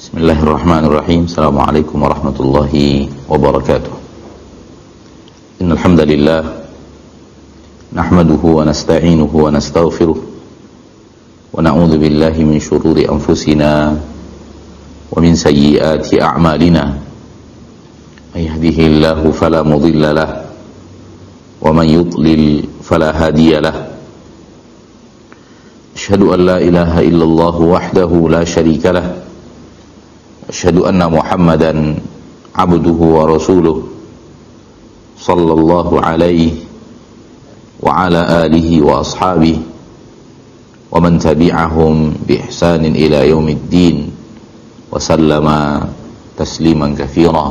Bismillahirrahmanirrahim. Assalamualaikum warahmatullahi wabarakatuh. Innal hamdalillah nahmaduhu wa nasta'inuhu wa nastaghfiruh wa na'udzu billahi min shururi anfusina wa min sayyiati a'malina. May yahdihillahu fala mudilla lahu wa man yudlil fala hadiya lahu. Asyhadu an la ilaha illallah wahdahu la syarika lahu. Asyhadu anna Muhammadan abduhu wa rasuluh sallallahu alaihi wa ala alihi wa ashabihi wa man tabi'ahum bi ihsanin ila yaumiddin wa sallama tasliman katsira.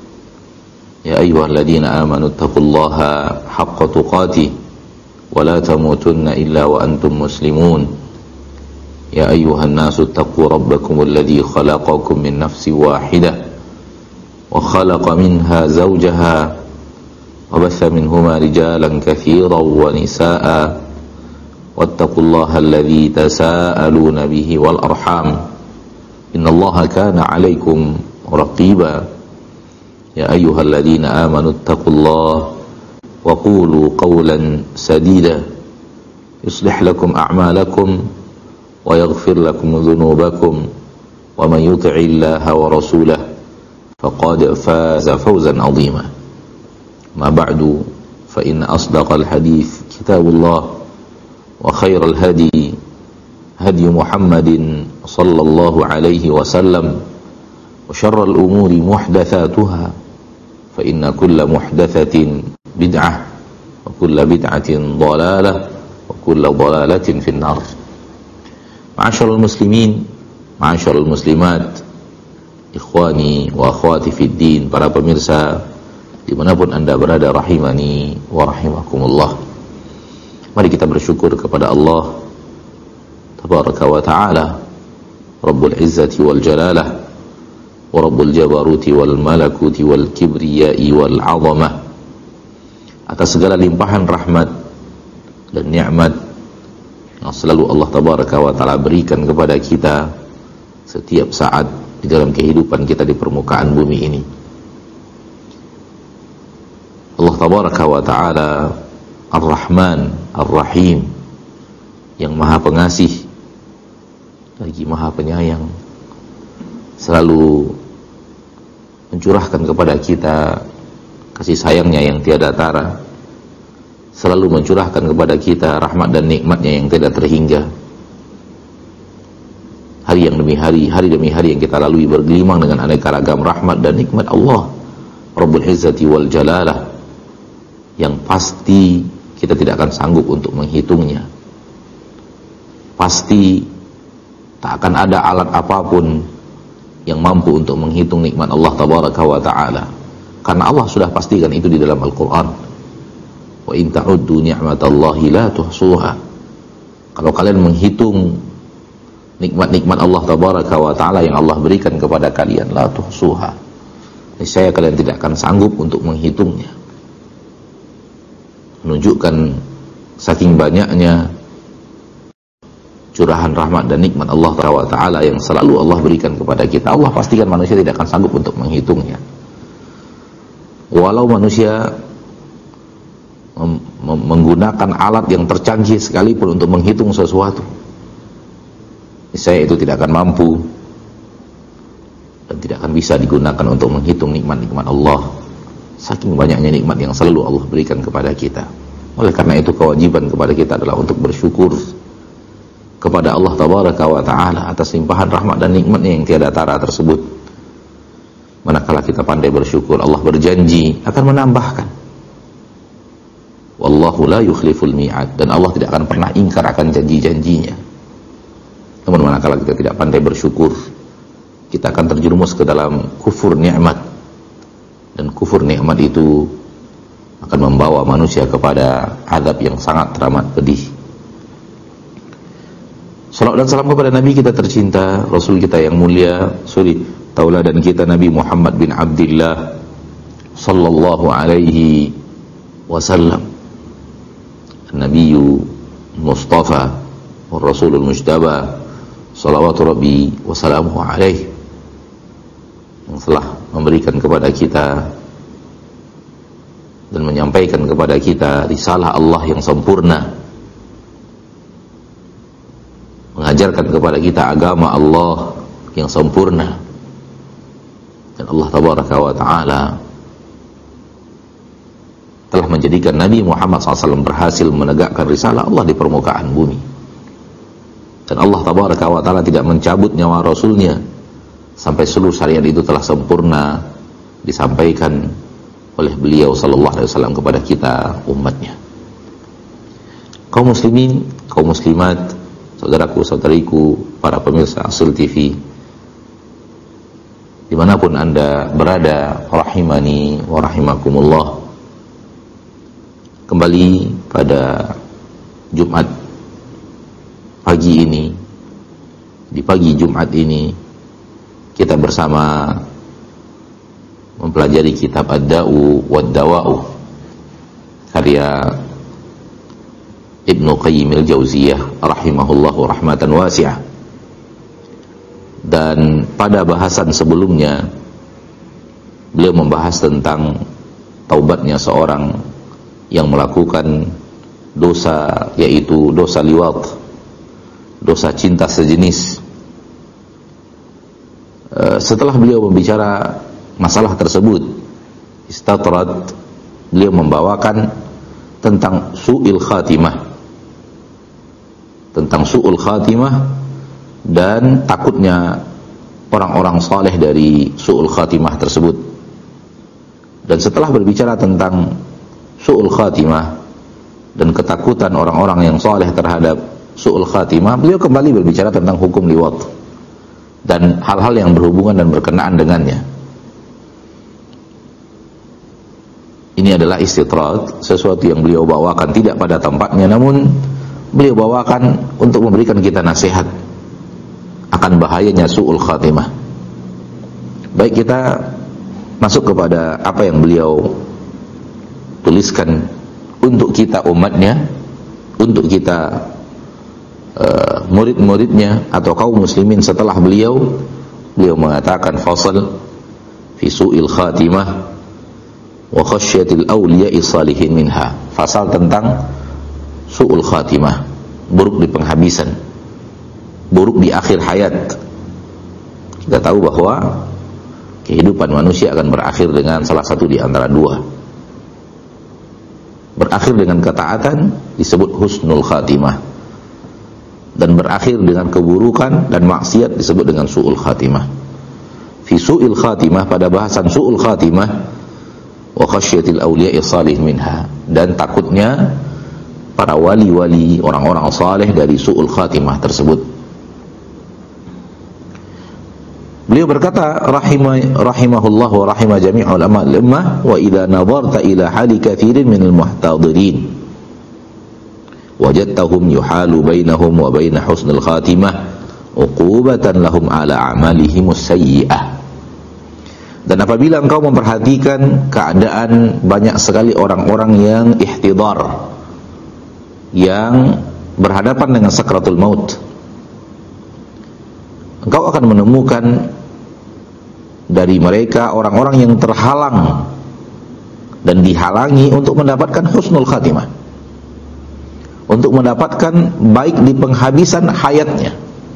Ya ayyuhalladzina amanu taqullaha haqqa tuqatih wa la tamutunna illa wa antum muslimun. يا أيها الناس اتقوا ربكم الذي خلقكم من نفس واحدة وخلق منها زوجها وبث منهما رجالا كثيرا ونساء واتقوا الله الذي تساءلون به والأرحام إن الله كان عليكم رقيبا يا أيها الذين آمنوا اتقوا الله وقولوا قولا سديدا يصلح لكم أعمالكم ويغفر لكم ذنوبكم ومن يطع الله ورسوله فقد فاز فوزا عظيما. ما بعد فإن أصدق الحديث كتاب الله وخير الهدي هدي محمد صلى الله عليه وسلم وشر الأمور محدثاتها فإن كل محدثة بدعة وكل بدعة ضلالة وكل ضلالة في النار. Ma'asyiral muslimin, ma'asyiral muslimat, ikhwani wa akhwati fid din, para pemirsa dimanapun anda berada, rahimani wa rahimakumullah. Mari kita bersyukur kepada Allah tabaraka wa ta'ala, Rabbul izzati wal jalalah wa Rabbul jabaruti wal malakuti wal kibriyai wal azamah, atas segala limpahan rahmat dan nikmat yang selalu Allah tabaraka wa ta'ala berikan kepada kita setiap saat di dalam kehidupan kita di permukaan bumi ini. Allah tabaraka wa ta'ala Ar-Rahman Ar-Rahim, yang maha pengasih lagi maha penyayang, selalu mencurahkan kepada kita kasih sayangnya yang tiada tara, selalu mencurahkan kepada kita rahmat dan nikmatnya yang tidak terhingga. Hari yang demi hari, hari demi hari yang kita lalui bergelimang dengan aneka ragam rahmat dan nikmat Allah Rabbul izzati wal jalalah, yang pasti kita tidak akan sanggup untuk menghitungnya. Pasti tak akan ada alat apapun yang mampu untuk menghitung nikmat Allah tabaraka wa ta'ala, karena Allah sudah pastikan itu di dalam Al-Quran. Wa in ta'uddu ni'matallahi la tuhsuha. Kalau kalian menghitung nikmat-nikmat Allah tabaraka wa ta'ala yang Allah berikan kepada kalian, la tuhsuha, niscaya kalian tidak akan sanggup untuk menghitungnya. Menunjukkan saking banyaknya curahan rahmat dan nikmat Allah taala yang selalu Allah berikan kepada kita. Allah pastikan manusia tidak akan sanggup untuk menghitungnya. Walau manusia menggunakan alat yang tercanggih sekalipun untuk menghitung sesuatu, niscaya itu tidak akan mampu dan tidak akan bisa digunakan untuk menghitung nikmat-nikmat Allah, saking banyaknya nikmat yang selalu Allah berikan kepada kita. Oleh karena itu kewajiban kepada kita adalah untuk bersyukur kepada Allah tabaraka wa ta'ala atas limpahan rahmat dan nikmatnya yang tiada tara tersebut. Manakala kita pandai bersyukur, Allah berjanji akan menambahkan. Wallahu la yukhliful mi'ad, dan Allah tidak akan pernah ingkar akan janji-janjinya. Namun manakala kita tidak pandai bersyukur, kita akan terjerumus ke dalam kufur nikmat, dan kufur nikmat itu akan membawa manusia kepada azab yang sangat teramat pedih. Salawat dan salam kepada Nabi kita tercinta, Rasul kita yang mulia, suri tauladan kita Nabi Muhammad bin Abdullah sallallahu alaihi wasallam, Nabiyyu Mustafa wa Rasulul Mujtaba salawatu rabbi wa salamuhu alaihi. yang telah memberikan kepada kita dan menyampaikan kepada kita risalah Allah yang sempurna, mengajarkan kepada kita agama Allah yang sempurna. Dan Allah tabaraka wa ta'ala telah menjadikan Nabi Muhammad SAW berhasil menegakkan risalah Allah di permukaan bumi. Dan Allah tabaraka wa ta'ala tidak mencabut nyawa Rasulnya sampai seluruh syariat itu telah sempurna disampaikan oleh beliau sallallahu alaihi wasallam kepada kita umatnya. Kaum muslimin, kaum muslimat, saudaraku, saudariku, para pemirsa Asul TV, dimanapun Anda berada, rahimani wa rahimakumullah. Kembali pada Jumat pagi ini, di pagi Jumat ini, kita bersama mempelajari kitab Ad-Da'u Wad-Dawa'u karya Ibnu Qayyim al-Jauziyah rahimahullahu rahmatan wasi'ah. Dan pada bahasan sebelumnya beliau membahas tentang taubatnya seorang yang melakukan dosa, yaitu dosa liwat, dosa cinta sejenis. Setelah beliau membicara masalah tersebut, istatrat, beliau membawakan tentang su'il khatimah, tentang su'ul khatimah dan takutnya orang-orang saleh dari su'ul khatimah tersebut. Dan setelah berbicara tentang su'ul khatimah dan ketakutan orang-orang yang saleh terhadap su'ul khatimah, beliau kembali berbicara tentang hukum liwat dan hal-hal yang berhubungan dan berkenaan dengannya. Ini adalah istitrat, sesuatu yang beliau bawakan tidak pada tempatnya, namun beliau bawakan untuk memberikan kita nasihat akan bahayanya su'ul khatimah. Baik, kita masuk kepada apa yang beliau tuliskan untuk kita umatnya, untuk kita murid-muridnya atau kaum muslimin setelah beliau mengatakan fasal fi su'il khatimah wa khasyatil awliya'i salihin minha. Fasal tentang su'ul khatimah, buruk di penghabisan, buruk di akhir hayat. Kita tahu bahwa kehidupan manusia akan berakhir dengan salah satu di antara dua. Berakhir dengan ketaatan disebut husnul khatimah, dan berakhir dengan keburukan dan maksiat disebut dengan su'ul khatimah. Fi su'il khatimah, pada bahasan su'ul khatimah, wa khasyatil awliya'i salih minha, dan takutnya para wali-wali, orang-orang saleh dari su'ul khatimah tersebut. Beliau berkata rahimahullah wa rahimah jami'ul ulama al-ummah, wa idza nadarta ila hali katsirin minal muhtadirin wajadtahum yuhalu bainahum wa bain husnul khatimah uqubatan lahum ala a'malihim as-sayyi'ah. Dan apabila engkau memperhatikan keadaan banyak sekali orang-orang yang ihtidar, yang berhadapan dengan sakratul maut, engkau akan menemukan dari mereka orang-orang yang terhalang dan dihalangi untuk mendapatkan husnul khatimah, untuk mendapatkan baik di penghabisan hayatnya,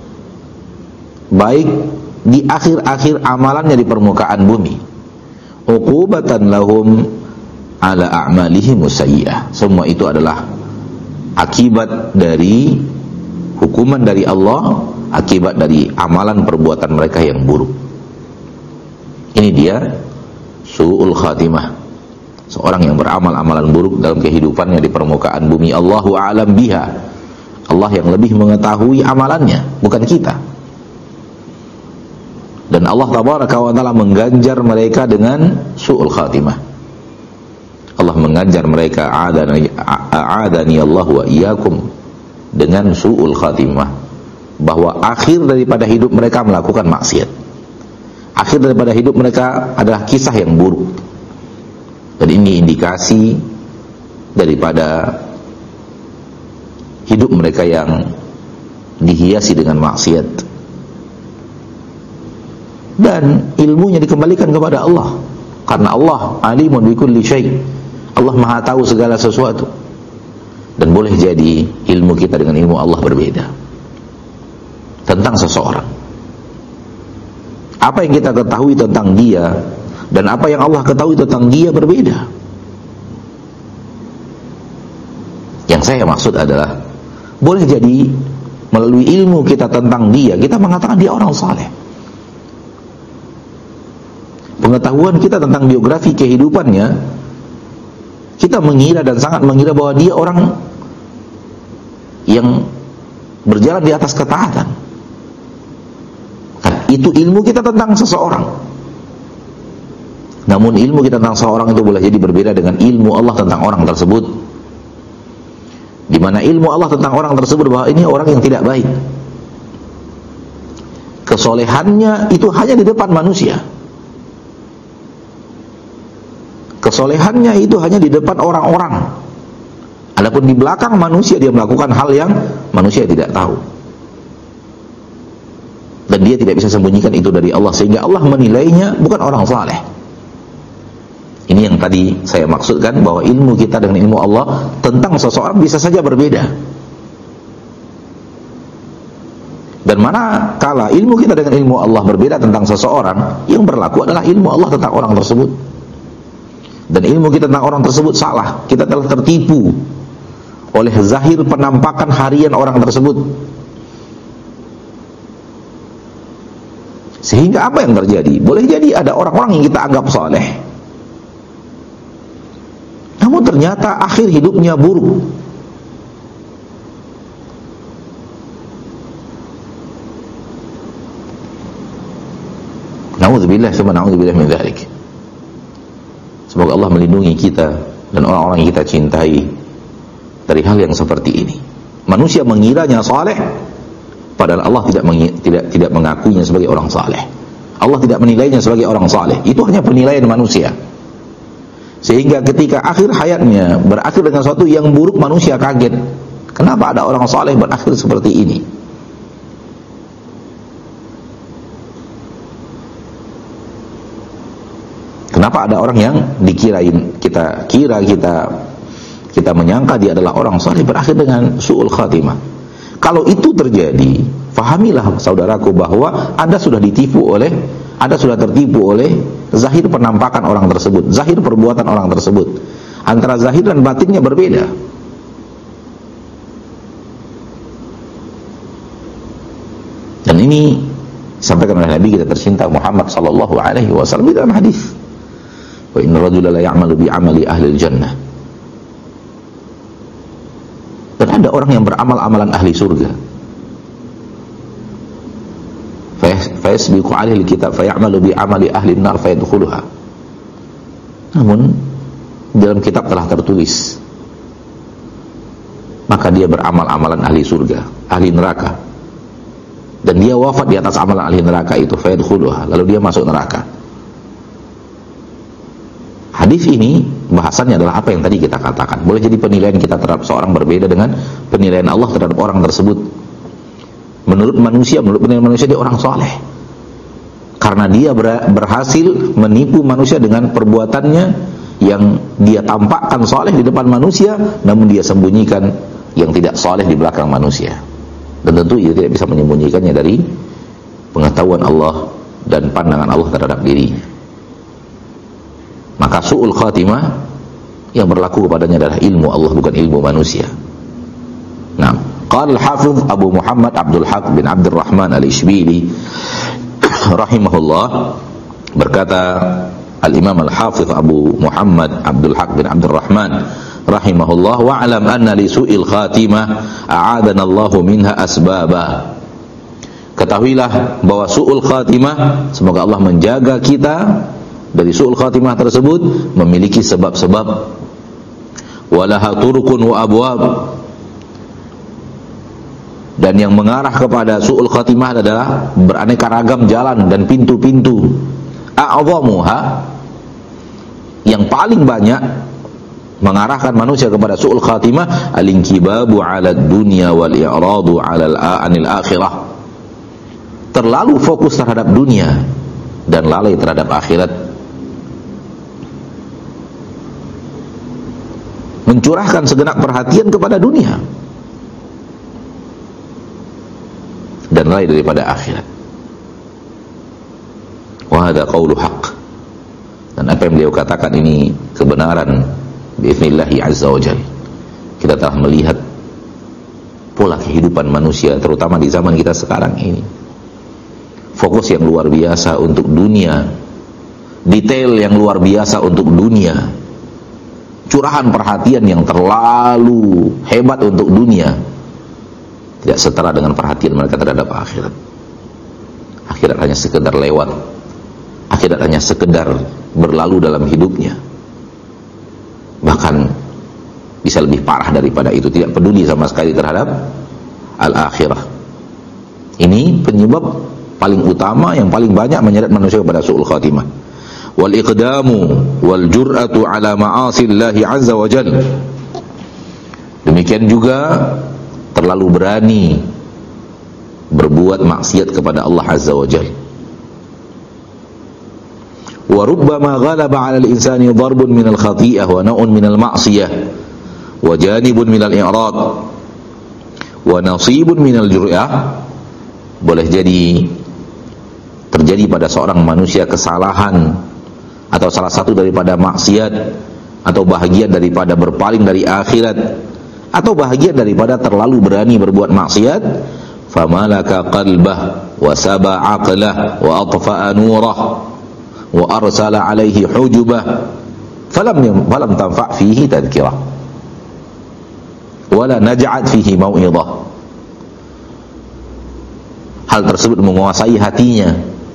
baik di akhir-akhir amalannya di permukaan bumi. Uqubatan lahum ala a'malihim sayyi'ah. Semua itu adalah akibat dari hukuman dari Allah, akibat dari amalan perbuatan mereka yang buruk. Ini dia su'ul khatimah, seorang yang beramal amalan buruk dalam kehidupannya di permukaan bumi. Allahu a'lam biha, Allah yang lebih mengetahui amalannya, bukan kita. Dan Allah tabaraka wa ta'ala mengganjar mereka dengan su'ul khatimah. Allah mengganjar mereka, a'adani Allah wa iyyakum, dengan su'ul khatimah, bahwa akhir daripada hidup mereka melakukan maksiat, akhir daripada hidup mereka adalah kisah yang buruk. Dan ini indikasi daripada hidup mereka yang dihiasi dengan maksiat. dan ilmunya dikembalikan kepada Allah, karena Allah alimun bikulli syai'. Allah Maha tahu segala sesuatu. Dan boleh jadi ilmu kita dengan ilmu Allah berbeda tentang seseorang. Apa yang kita ketahui tentang dia dan apa yang Allah ketahui tentang dia berbeda. Yang saya maksud adalah, boleh jadi melalui ilmu kita tentang dia, kita mengatakan dia orang saleh. Pengetahuan kita tentang biografi kehidupannya, kita mengira dan sangat mengira bahwa dia orang yang berjalan di atas ketaatan. Nah, itu ilmu kita tentang seseorang. Namun ilmu kita tentang seseorang itu boleh jadi berbeda dengan ilmu Allah tentang orang tersebut, di mana ilmu Allah tentang orang tersebut bahwa ini orang yang tidak baik, kesolehannya itu hanya di depan manusia, kesolehannya itu hanya di depan orang-orang. Adapun di belakang manusia dia melakukan hal yang manusia tidak tahu, dan dia tidak bisa sembunyikan itu dari Allah, sehingga Allah menilainya bukan orang saleh. Ini yang tadi saya maksudkan, bahwa ilmu kita dengan ilmu Allah tentang seseorang bisa saja berbeda. Dan manakala ilmu kita dengan ilmu Allah berbeda tentang seseorang, yang berlaku adalah ilmu Allah tentang orang tersebut. Dan ilmu kita tentang orang tersebut salah, kita telah tertipu oleh zahir penampakan harian orang tersebut. Sehingga apa yang terjadi? Boleh jadi ada orang-orang yang kita anggap saleh, namun ternyata akhir hidupnya buruk. Na'udzubillah min dzalik. Semoga Allah melindungi kita dan orang-orang yang kita cintai dari hal yang seperti ini. Manusia mengiranya saleh, padahal Allah tidak mengakuinya sebagai orang saleh. Allah tidak menilainya sebagai orang saleh. Itu hanya penilaian manusia. Sehingga ketika akhir hayatnya berakhir dengan sesuatu yang buruk, manusia kaget. Kenapa ada orang saleh berakhir seperti ini? Kenapa ada orang yang kita menyangka dia adalah orang saleh berakhir dengan su'ul khatimah? Kalau itu terjadi, fahamilah saudaraku bahwa Anda sudah tertipu oleh zahir penampakan orang tersebut, zahir perbuatan orang tersebut. Antara zahir dan batinnya berbeda. Dan ini disampaikan oleh Nabi kita tercinta Muhammad sallallahu alaihi wasallam dalam hadis, wa inna rajula la ya'malu bi 'amali ahli jannah. Dan ada orang yang beramal amalan ahli surga, fayasbiqu 'alaihi alkitab fay'amalu bi 'amali ahli an-nar fayadkhuluha. Namun dalam kitab telah tertulis, maka dia beramal amalan ahli surga, ahli neraka, dan dia wafat di atas amalan ahli neraka itu, fayadkhuluha, lalu dia masuk neraka. Hadis ini bahasannya adalah apa yang tadi kita katakan. Boleh jadi penilaian kita terhadap seorang berbeda dengan penilaian Allah terhadap orang tersebut. Menurut penilaian manusia dia orang saleh, karena dia berhasil menipu manusia dengan perbuatannya yang dia tampakkan saleh di depan manusia, namun dia sembunyikan yang tidak saleh di belakang manusia. Dan tentu ia tidak bisa menyembunyikannya dari pengetahuan Allah dan pandangan Allah terhadap dirinya. Maka su'ul khatimah yang berlaku kepadanya adalah ilmu Allah, bukan ilmu manusia. Nah, qala al-Hafiz Abu Muhammad Abdul Haq bin Abdul Rahman Al-Ishbili rahimahullah, berkata Al-Imam Al-Hafiz Abu Muhammad Abdul Haq bin Abdul Rahman rahimahullah, wa'lam anna li su'il khatimah a'adana Allahu minha asbaba. Ketahuilah bahwa su'ul khatimah, semoga Allah menjaga kita dari su'ul khatimah tersebut, memiliki sebab-sebab. Walaha turukun wa abwab, dan yang mengarah kepada su'ul khatimah adalah beraneka ragam jalan dan pintu-pintu. A'adhamuha, yang paling banyak mengarahkan manusia kepada su'ul khatimah, al-inkibabu 'ala dunya wal i'radu 'ala anil akhirah. Terlalu fokus terhadap dunia dan lalai terhadap akhirat, mencurahkan segenap perhatian kepada dunia dan lalai daripada akhirat. Wa hadza qaulu haqq. Dan apa yang beliau katakan ini kebenaran bi'idznillah azza wa jalla. Kita telah melihat pola kehidupan manusia terutama di zaman kita sekarang ini. Fokus yang luar biasa untuk dunia, detail yang luar biasa untuk dunia, curahan perhatian yang terlalu hebat untuk dunia, tidak setara dengan perhatian mereka terhadap akhirat. Akhirat hanya sekedar lewat, akhirat hanya sekedar berlalu dalam hidupnya. Bahkan bisa lebih parah daripada itu, tidak peduli sama sekali terhadap al-akhirah. Ini penyebab paling utama yang paling banyak menyeret manusia kepada su'ul khatimah. Wal iqdamu wal jur'atu ala ma'asillahi azza wa jalla. Demikian juga terlalu berani berbuat maksiat kepada Allah azza wa jalla. Wa rubbama ghalaba 'ala al-insani darbun min al-khati'ah wa naw'un min al-ma'siyah wa janibun min al-i'rad wa nasibun min al-jur'ah. Boleh jadi terjadi pada seorang manusia kesalahan atau salah satu daripada maksiat, atau bahagian daripada berpaling dari akhirat, atau bahagian daripada terlalu berani berbuat maksiat. Famalaka qalbah wa saba aqlah wa atfa'a nurah wa arsala alaihi hujubah falam tanfa' fihi tadhkirah wala naj'at fihi mau'idhah. Hal tersebut menguasai hatinya,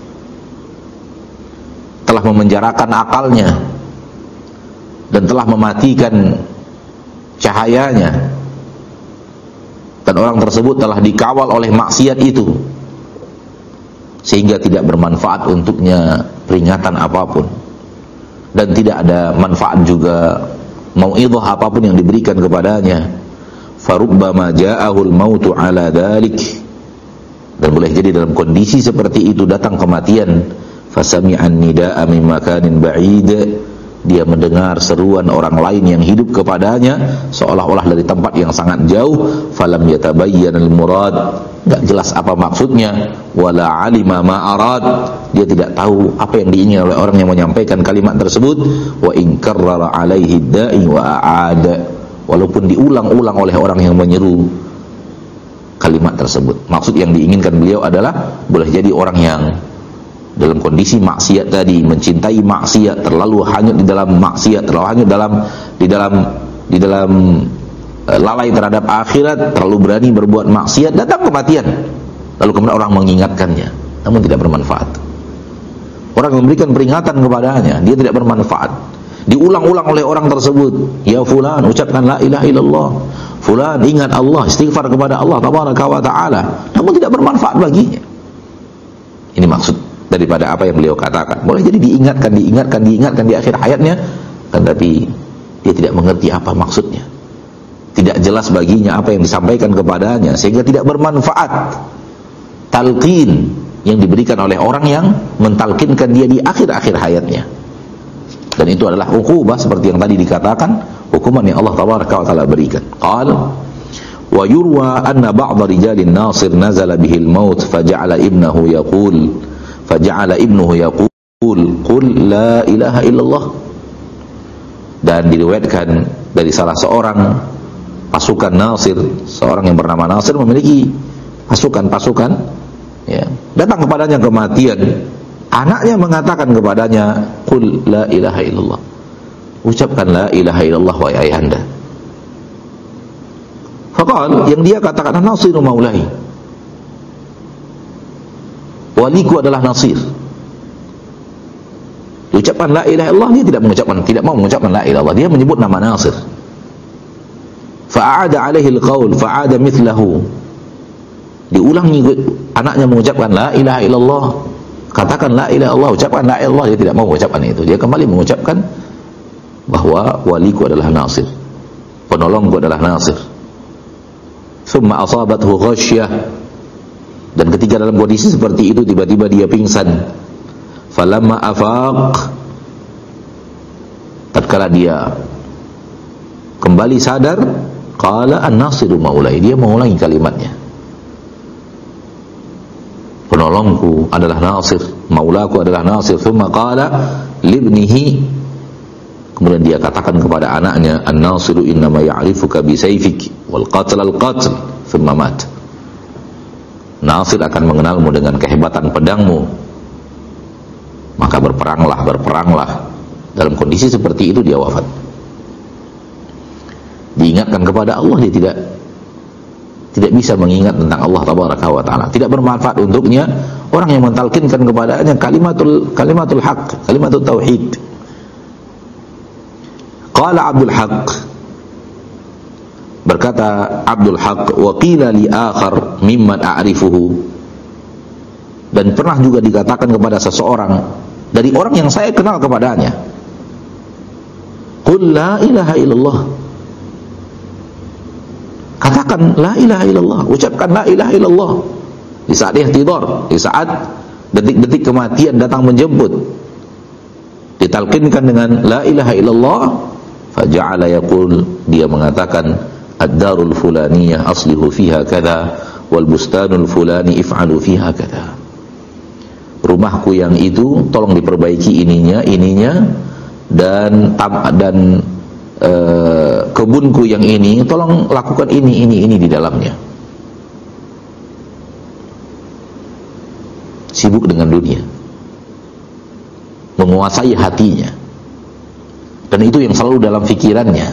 telah memenjarakan akalnya, dan telah mematikan cahayanya, dan orang tersebut telah dikawal oleh maksiat itu sehingga tidak bermanfaat untuknya peringatan apapun, dan tidak ada manfaat juga mau'idhah apapun yang diberikan kepadanya. Farubbama ja'ahul mautu ala dhalik. Dan boleh jadi dalam kondisi seperti itu datang kematian. Fasami'an nida'a min makanin ba'id. Dia mendengar seruan orang lain yang hidup kepadanya seolah-olah dari tempat yang sangat jauh. Falam yatabayyan al-murad. Enggak jelas apa maksudnya. Wala alima ma arad. Dia tidak tahu apa yang diinginkan oleh orang yang menyampaikan kalimat tersebut. Wa in karrara alaihi da'i wa a'ada. Walaupun diulang-ulang oleh orang yang menyeru kalimat tersebut. Maksud yang diinginkan beliau adalah boleh jadi orang yang dalam kondisi maksiat tadi, mencintai maksiat, terlalu hanyut di dalam maksiat, terlalu hanyut di dalam lalai terhadap akhirat, terlalu berani berbuat maksiat, datang kematian. Lalu kemudian orang mengingatkannya, namun tidak bermanfaat. Orang yang memberikan peringatan kepadanya, dia tidak bermanfaat. Diulang-ulang oleh orang tersebut, ya fulan, ucapkan la ilaha illallah. Fulan, ingat Allah, istighfar kepada Allah tabaraka wa ta'ala, namun tidak bermanfaat baginya. Ini maksud daripada apa yang beliau katakan. Boleh jadi diingatkan di akhir hayatnya, kan, tapi dia tidak mengerti apa maksudnya. Tidak jelas baginya apa yang disampaikan kepadanya, sehingga tidak bermanfaat talqin yang diberikan oleh orang yang mentalkinkan dia di akhir-akhir hayatnya. Dan itu adalah uqubah seperti yang tadi dikatakan, hukuman yang Allah tabaraka wa taala berikan. Qala wa yurwa anna ba'd rijalin nasir nazala bihi al-maut faja'ala ibnuhu yaqul qul la ilaha illallah. Dan diriwayatkan dari salah seorang pasukan Nasir, seorang yang bernama Nasir memiliki pasukan-pasukan, ya, datang kepadanya kematian. Anaknya mengatakan kepadanya, qul la ilaha illallah, ucapkan la ilaha illallah wahai ayahanda. Faqal, yang dia katakan, Nasiru maulai, waliku adalah Nasir. Ucapkan la ilaha illallah, dia tidak mau mengucapkan la ilaha illallah, dia menyebut nama Nasir. Fa'ada alaihi alqaul fa'ada mithlahu, diulangi anaknya mengucapkan la ilaha illallah, katakan la ilaha illallah, ucapkan la ilaha illallah, dia tidak mau mengucapkan itu. Dia kembali mengucapkan bahwa waliku adalah Nasir, penolongku adalah Nasir. Thumma asabathu ghasyah, dan ketika dalam kondisi seperti itu tiba-tiba dia pingsan. Falamma afaq, tatkala dia kembali sadar, qala an-nasiru maulai, dia mengulangi kalimatnya, penolongku adalah Nasir, maulaku adalah Nasir. Thumma qala libnihi, kemudian dia katakan kepada anaknya, an-nasiru innama ya'rifuka bisayfik wal qatl al-qatl. Thumma mat, Nasir akan mengenalmu dengan kehebatan pedangmu, maka berperanglah. Dalam kondisi seperti itu dia wafat. Diingatkan kepada Allah, dia tidak bisa mengingat tentang Allah tabaraka wa taala. Tidak bermanfaat untuknya orang yang mentalkinkan kepadanya kalimatul haq, kalimatul tauhid. Qala Abdul Haq, berkata Abdul Haq, wa qila li akhar mimman a'rifuhu, dan pernah juga dikatakan kepada seseorang dari orang yang saya kenal kepadanya, qul la ilaha illallah, katakan la ilaha illallah, ucapkan la ilaha illallah di saat ihtidar, di saat detik-detik kematian datang menjemput, ditalkinkan dengan la ilaha illallah. Faja'ala yaqul, dia mengatakan, ad-darul fulaniyah aslihu fiha kada wal bustanul fulani if'alu fiha kada, rumahku yang itu tolong diperbaiki ininya dan kebunku yang ini tolong lakukan ini di dalamnya. Sibuk dengan dunia, menguasai hatinya, dan itu yang selalu dalam fikirannya,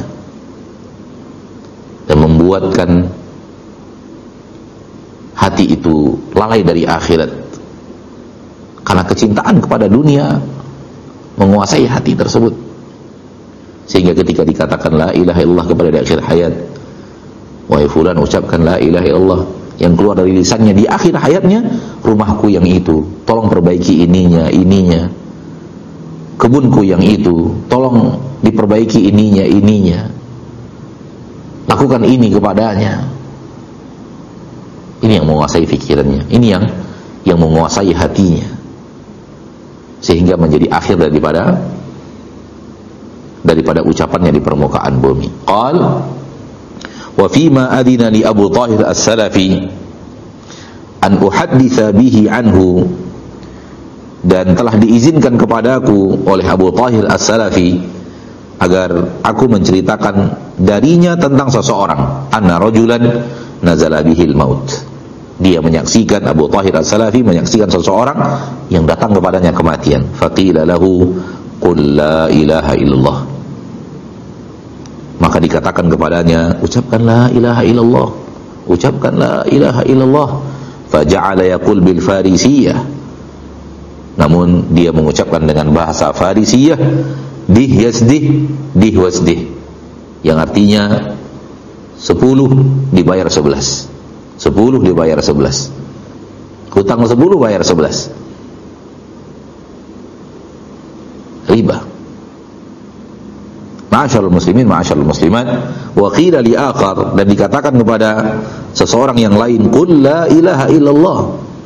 dan membuatkan hati itu lalai dari akhirat karena kecintaan kepada dunia menguasai hati tersebut. Sehingga ketika dikatakan la ilaha illallah kepada di akhir hayat, wahai fulan ucapkan la ilaha illallah, yang keluar dari lisannya di akhir hayatnya, rumahku yang itu tolong perbaiki ininya, kebunku yang itu tolong diperbaiki ininya, lakukan ini kepadanya. Ini yang menguasai fikirannya, ini yang menguasai hatinya, sehingga menjadi akhir daripada ucapannya di permukaan bumi. Qal wa fima adina li Abu Tahir As-Salafi an uhadditha bihi anhu, dan telah diizinkan kepadaku oleh Abu Tahir As-Salafi agar aku menceritakan darinya tentang seseorang, anna rajulan nazala bihil maut, dia menyaksikan, Abu Tahir As-Salafi menyaksikan seseorang yang datang kepadanya kematian. Faqila lahu qul la ilaha illallah, maka dikatakan kepadanya, ucapkan la ilaha illallah, ucapkan la ilaha illallah. Faja'ala yaqul bil farisiyah, namun dia mengucapkan dengan bahasa Farisiyah, dih wasdih, yang artinya 10 dibayar 11, 10 dibayar 11, hutang 10 bayar 11, riba. Ma'asyarul muslimin, ma'asyarul muslimat. Wa qila li akhar, dan dikatakan kepada seseorang yang lain, qul la ilaha illallah,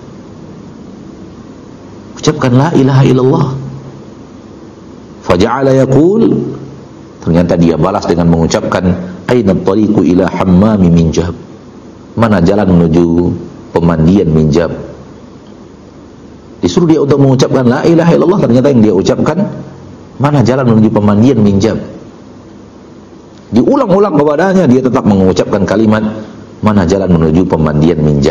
ucapkan la ilaha illallah. Faja'ala yaqul, ternyata dia balas dengan mengucapkan, aina at-tariqu ila hammami minjab, mana jalan menuju pemandian minjab. Disuruh dia untuk mengucapkan la ilaha illallah, ternyata yang dia ucapkan, mana jalan menuju pemandian minjab. Diulang-ulang kepadanya, dia tetap mengucapkan kalimat, mana jalan menuju pemandian minjab.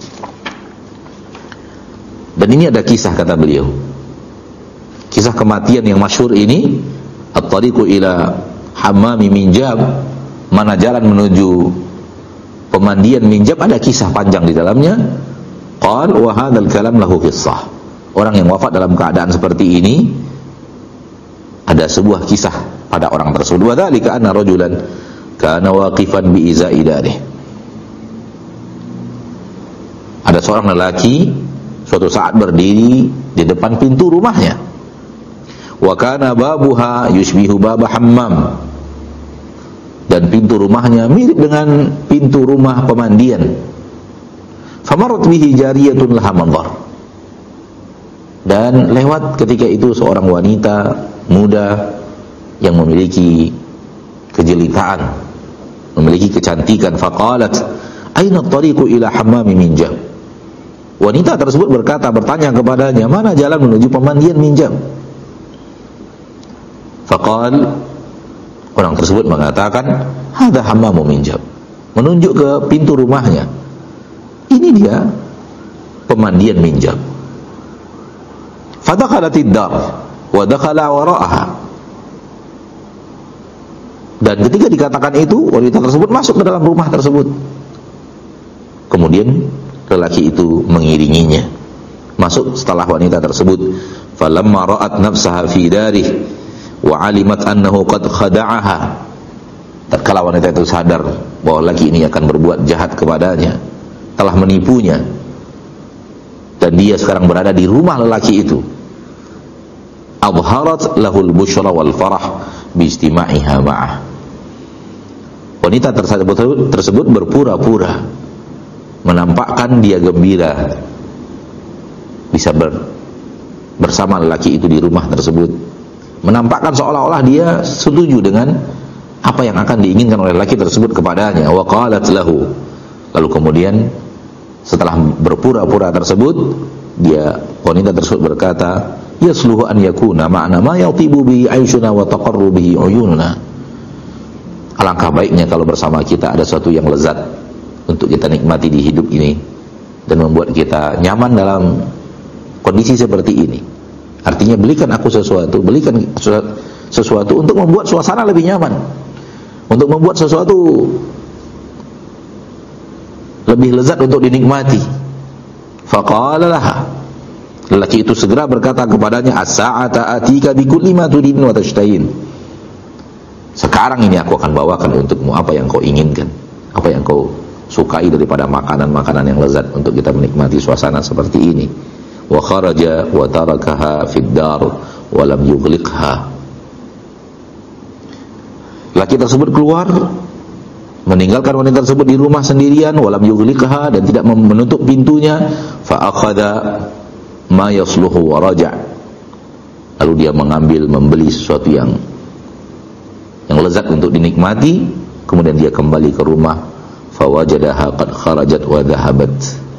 Dan ini ada kisah, kata beliau, kisah kematian yang masyhur ini, at-tariqu ila hammami minjab, mana jalan menuju pemandian minjab, ada kisah panjang di dalamnya. Qal wa hadzal kalam lahu qissah, orang yang wafat dalam keadaan seperti ini ada sebuah kisah pada orang tersebut. Wa dzalika anna rajulan kana waqifan bi iza'i darih, ada seorang lelaki suatu saat berdiri di depan pintu rumahnya. Wa kana babuha yushbihu baba hammam, dan pintu rumahnya mirip dengan pintu rumah pemandian. Famarat bihi jariyatun laha manzar, Dan lewat ketika itu seorang wanita muda yang memiliki kejelitaan, memiliki kecantikan. Faqalat, aina at-tariqu ila hammami minjam? Wanita tersebut bertanya kepadanya, mana jalan menuju pemandian minjam? Faqal, orang tersebut mengatakan, hadza hammamu minjam, menunjuk ke pintu rumahnya. Ini dia pemandian minjam. Fadakhalatid dar wa dakhala wara'aha. Dan ketika dikatakan itu, wanita tersebut masuk ke dalam rumah tersebut. Kemudian lelaki itu mengiringinya masuk setelah wanita tersebut. Falamma ra'at nafsaha fi darih wa 'alimat annahu qad khada'aha. Tatkala wanita itu sadar bahwa laki ini akan berbuat jahat kepadanya, telah menipunya, dan dia sekarang berada di rumah lelaki itu, adharat lahul busyra wal farah bi istima'iha ma'ah. Wanita tersebut berpura-pura menampakkan dia gembira bisa bersama lelaki itu di rumah tersebut, menampakkan seolah-olah dia setuju dengan apa yang akan diinginkan oleh lelaki tersebut kepadanya. Wa qalat lahu, lalu kemudian setelah berpura-pura tersebut, wanita tersebut berkata, yasluhu an yakuna ma'na ma yatibu bihi aishuna wa taqarru bihi uyununa. Alangkah baiknya kalau bersama kita ada sesuatu yang lezat untuk kita nikmati di hidup ini dan membuat kita nyaman dalam kondisi seperti ini. Artinya belikan aku sesuatu, belikan sesuatu untuk membuat suasana lebih nyaman, untuk membuat sesuatu lebih lezat untuk dinikmati. Faqala laha, lelaki itu segera berkata kepadanya, as-sa'ata atika bi kulli ma turid wa tashtahin. Sekarang ini aku akan bawakan untukmu apa yang kau inginkan, apa yang kau sukai daripada makanan-makanan yang lezat untuk kita menikmati suasana seperti ini. Wa kharaja wa tarakaha fid dar wa lam yughliqha. Laki tersebut keluar meninggalkan wanita tersebut di rumah sendirian, walam yughliqha, dan tidak menutup pintunya. Fa akhadha ma yasluhu wa raja'. Lalu dia membeli sesuatu yang lezat untuk dinikmati, kemudian dia kembali ke rumah. Fa wajadaha qad kharajat wa dhahabat.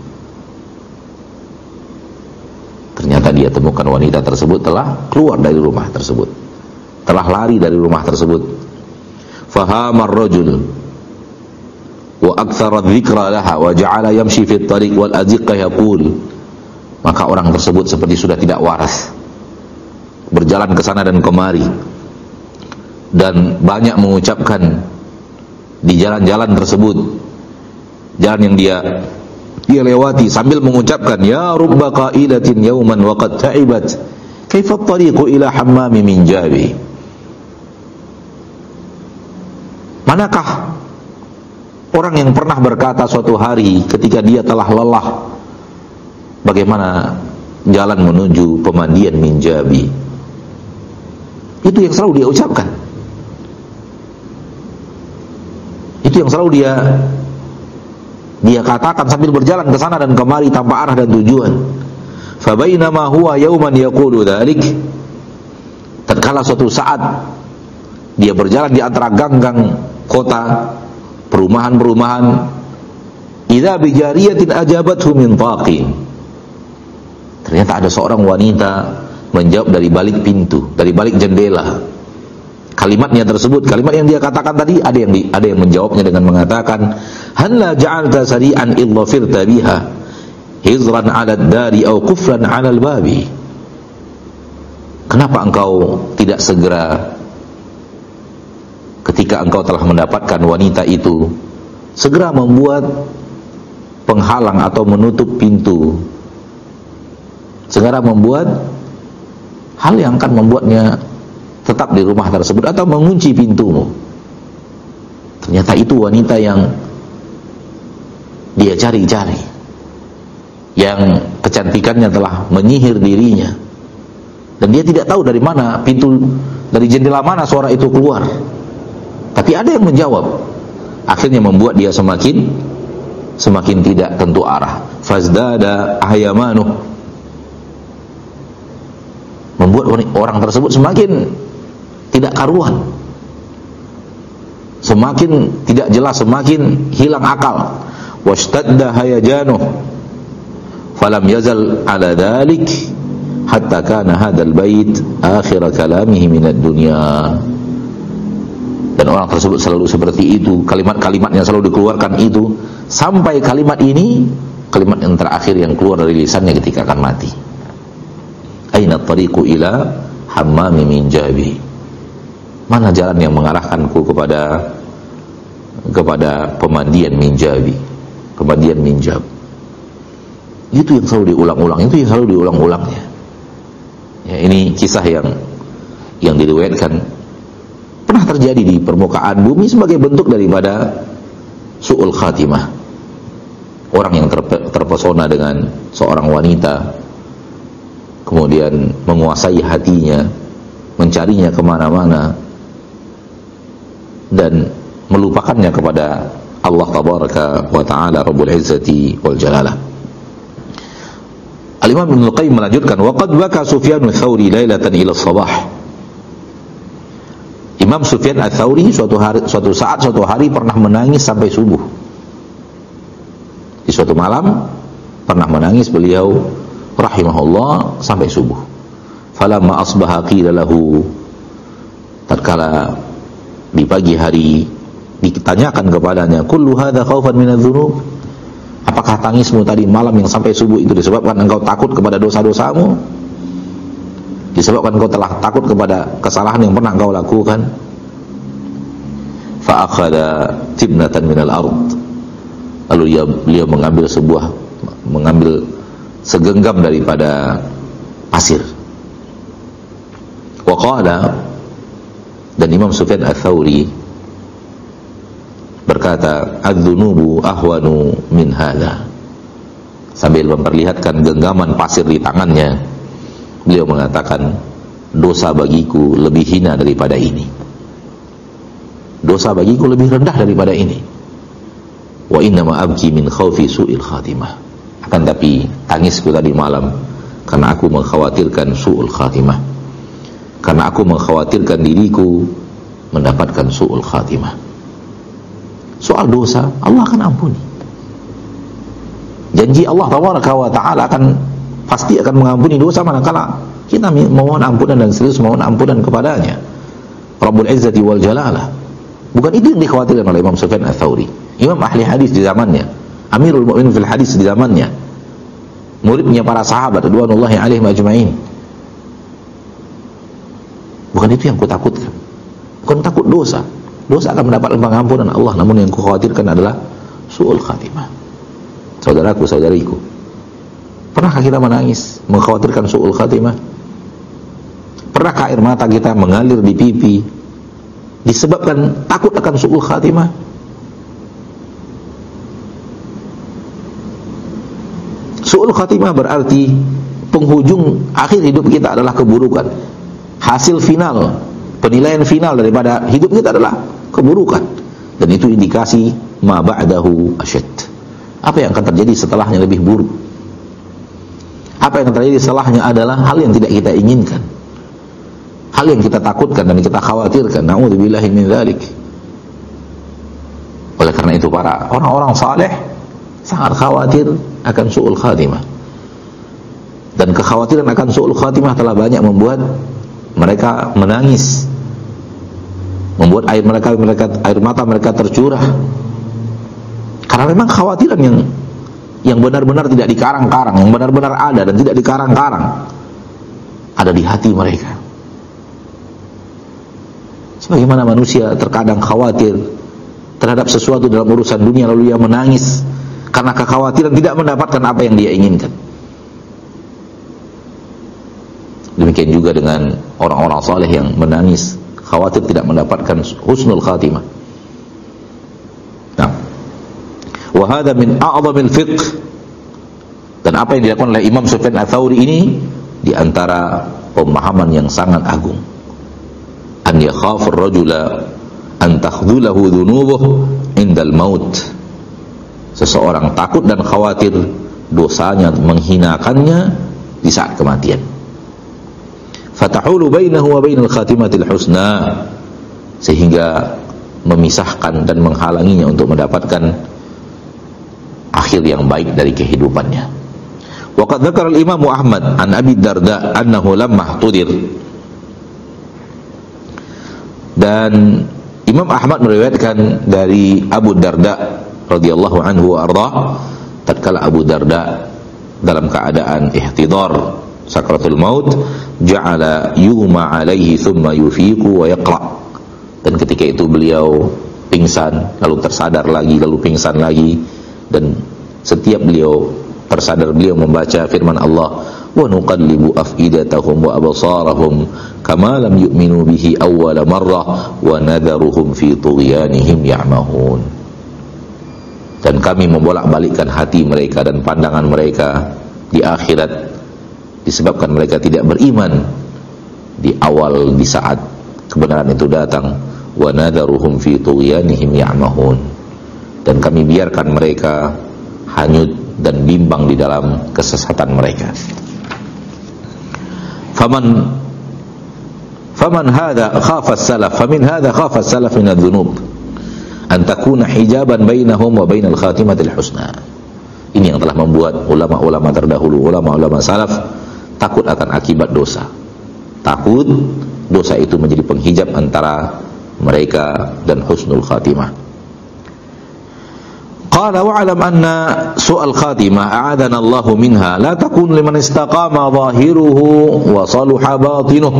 Ternyata dia temukan wanita tersebut telah keluar dari rumah tersebut, telah lari dari rumah tersebut. Fahamar rajul wa aktsara dzikra laha wa ja'ala yamshi fi at-tariq wal aziqah yaqul. Maka orang tersebut seperti sudah tidak waras, berjalan ke sana dan kemari, dan banyak mengucapkan di jalan-jalan tersebut, jalan yang dia lewati, sambil mengucapkan, ya rubba qailatin yawman wa qad ta'ibat kaifa at-tariqu ila hammami min jabi. Manakah orang yang pernah berkata suatu hari ketika dia telah lelah, bagaimana jalan menuju pemandian minjabi? Itu yang selalu dia ucapkan, itu yang selalu dia katakan sambil berjalan ke sana dan kemari tanpa arah dan tujuan. Fa bainama huwa yawman yaqulu dzalik, tatkala suatu saat dia berjalan di antara gang-gang kota, perumahan-perumahan, idza bi jariyatin ajabathu min taqin. Ternyata ada seorang wanita menjawab dari balik pintu, dari balik jendela. Kalimatnya tersebut, kalimat yang dia katakan tadi, ada yang menjawabnya dengan mengatakan, halla ja'alta sari'an illa firta biha hizran 'ala ad-dari aw kufran 'ala al-babi. Kenapa engkau tidak segera ketika engkau telah mendapatkan wanita itu, segera membuat penghalang atau menutup pintu, segera membuat hal yang akan membuatnya tetap di rumah tersebut atau mengunci pintumu. Ternyata itu wanita yang dia cari-cari, yang kecantikannya telah menyihir dirinya, dan dia tidak tahu dari mana pintu, dari jendela mana suara itu keluar. Tapi ada yang menjawab, akhirnya membuat dia semakin tidak tentu arah. Fazdada ahyamanuh, membuat orang tersebut semakin tidak karuan, semakin tidak jelas, semakin hilang akal. Washtadda hayajanuh falam yazal ala dhalik hatta kana hadzal bait akhir kalamihi minad dunya. Dan orang tersebut selalu seperti itu, kalimat-kalimat yang selalu dikeluarkan itu, sampai kalimat ini kalimat yang terakhir yang keluar dari lisannya ketika akan mati. Aina tariqu ila hammami min jabi. Mana jalan yang mengarahkanku kepada pemandian min jabi, pemandian min jab. Itu yang selalu diulang-ulang, itu yang selalu diulang-ulangnya. Ya, ini kisah yang diriwayatkan pernah terjadi di permukaan bumi sebagai bentuk daripada su'ul khatimah. Orang yang terpesona dengan seorang wanita, kemudian menguasai hatinya, mencarinya kemana-mana, dan melupakannya kepada Allah tabaraka wa ta'ala Rabbul Izzati wal Jalalah. Al-Imam Ibnu Qayyim melanjutkan, wa qad baka Sufyan ats-Tsauri lailatan ila sabah. Imam Sufyan ats-Tsauri suatu hari pernah menangis sampai subuh. Di suatu malam pernah menangis beliau rahimahullah sampai subuh. Falamma asbaha qila lahu, tatkala di pagi hari ditanyakan kepadanya, kullu hadza khaufan minadz-dzunub, apakah tangismu tadi malam yang sampai subuh itu disebabkan engkau takut kepada dosa-dosamu? Disebabkan engkau telah takut kepada kesalahan yang pernah engkau lakukan? Fa akhadha tibnatan minal ard, lalu beliau mengambil segenggam daripada pasir. Wa qala, dan Imam Sufyan ats-Tsauri berkata, adz-dzunubu ahwanu min hadza, sambil memperlihatkan genggaman pasir di tangannya. Beliau mengatakan, dosa bagiku lebih hina daripada ini, dosa bagiku lebih rendah daripada ini. Wa inna ma abki min khaufi su'il khatimah, akan tapi tangisku tadi malam karena aku mengkhawatirkan su'ul khatimah, karena aku mengkhawatirkan diriku mendapatkan su'ul khatimah. Soal dosa Allah akan ampuni, janji Allah tabaraka wa ta'ala pasti akan mengampuni dosa manakala kita mohon ampunan dan serius mohon ampunan kepadanya Rabbul Izzati wal Jalalah. Bukan itu yang dikhawatirkan oleh Imam Sufyan ats-Tsauri, imam ahli hadis di zamannya, Amirul Mukminin fil hadis di zamannya, muridnya para sahabat radhiyallahu alaihim ajma'in. Bukan itu yang kutakutkan, bukan takut dosa. Dosa akan mendapatkan pengampunan Allah, namun yang kukhawatirkan adalah su'ul khatimah. Saudaraku, saudariku, pernahkah kita menangis mengkhawatirkan su'ul khatimah? Pernahkah air mata kita mengalir di pipi disebabkan takut akan su'ul khatimah? Su'ul khatimah berarti penghujung akhir hidup kita adalah keburukan. Hasil final, penilaian final daripada hidup kita adalah keburukan, dan itu indikasi ma ba'dahu asyad. Apa yang akan terjadi setelahnya lebih buruk. Apa yang akan terjadi setelahnya adalah hal yang tidak kita inginkan, hal yang kita takutkan dan kita khawatirkan. Na'udzubillahi min dzalik. Oleh karena itu para orang-orang saleh sangat khawatir akan su'ul khatimah, dan kekhawatiran akan su'ul khatimah telah banyak membuat mereka menangis, membuat air mata mereka tercurah, karena memang khawatiran yang benar-benar tidak dikarang-karang, yang benar-benar ada dan tidak dikarang-karang, ada di hati mereka. Sebagaimana manusia terkadang khawatir terhadap sesuatu dalam urusan dunia, lalu ia menangis karena kekhawatiran tidak mendapatkan apa yang dia inginkan. Demikian juga dengan orang-orang saleh yang menangis khawatir tidak mendapatkan husnul khatimah. Nah, wa hadha min a'zamil fiqh, dan apa yang dilakukan oleh Imam Sufyan ats-Tsauri ini di antara pemahaman yang sangat agung. An yakhafu ar-rajula an takhdhulahu dhunubuhu indal maut. Seseorang takut dan khawatir dosanya menghinakannya di saat kematian. fatahulu bainahu wa bainal khatimatil husna, sehingga memisahkan dan menghalanginya untuk mendapatkan akhir yang baik dari kehidupannya. Wa qad dzakara al-Imam Ahmad an Abi Darda annahu lamma ihtudir, dan Imam Ahmad meriwayatkan dari Abu Darda radhiyallahu anhu wa arda, tatkala Abu Darda dalam keadaan ihtidar sakratul maut, ja'ala yuma alaihi thumma yufiqu wa yaqra, dan ketika itu beliau pingsan lalu tersadar lagi, lalu pingsan lagi, dan setiap beliau tersadar beliau membaca firman Allah, wa nuqallibu afidatahum wa absarahum kama lam yu'minu bihi awwala marrah wa nadharuhum fi tughyanihim ya'mahun, dan kami membolak-balikkan hati mereka dan pandangan mereka di akhirat disebabkan mereka tidak beriman di awal, di saat kebenaran itu datang. Wa nadharuhum fi tughyanihim ya'mahun, dan kami biarkan mereka hanyut dan bimbang di dalam kesesatan mereka. Faman hadha khafa as-salaf, famin hadha khafa as-salaf min adh-dhunub an takuna hijaban bainahum wa bainal khatimatil husna. Ini yang telah membuat ulama-ulama terdahulu, ulama-ulama salaf takut akan akibat dosa. Takut dosa itu menjadi penghijab antara mereka dan husnul khatimah. Qala wa'lam anna su'al khatimah a'adana Allah minha la takun liman istaqama zahiruhu wa saluha batinuh.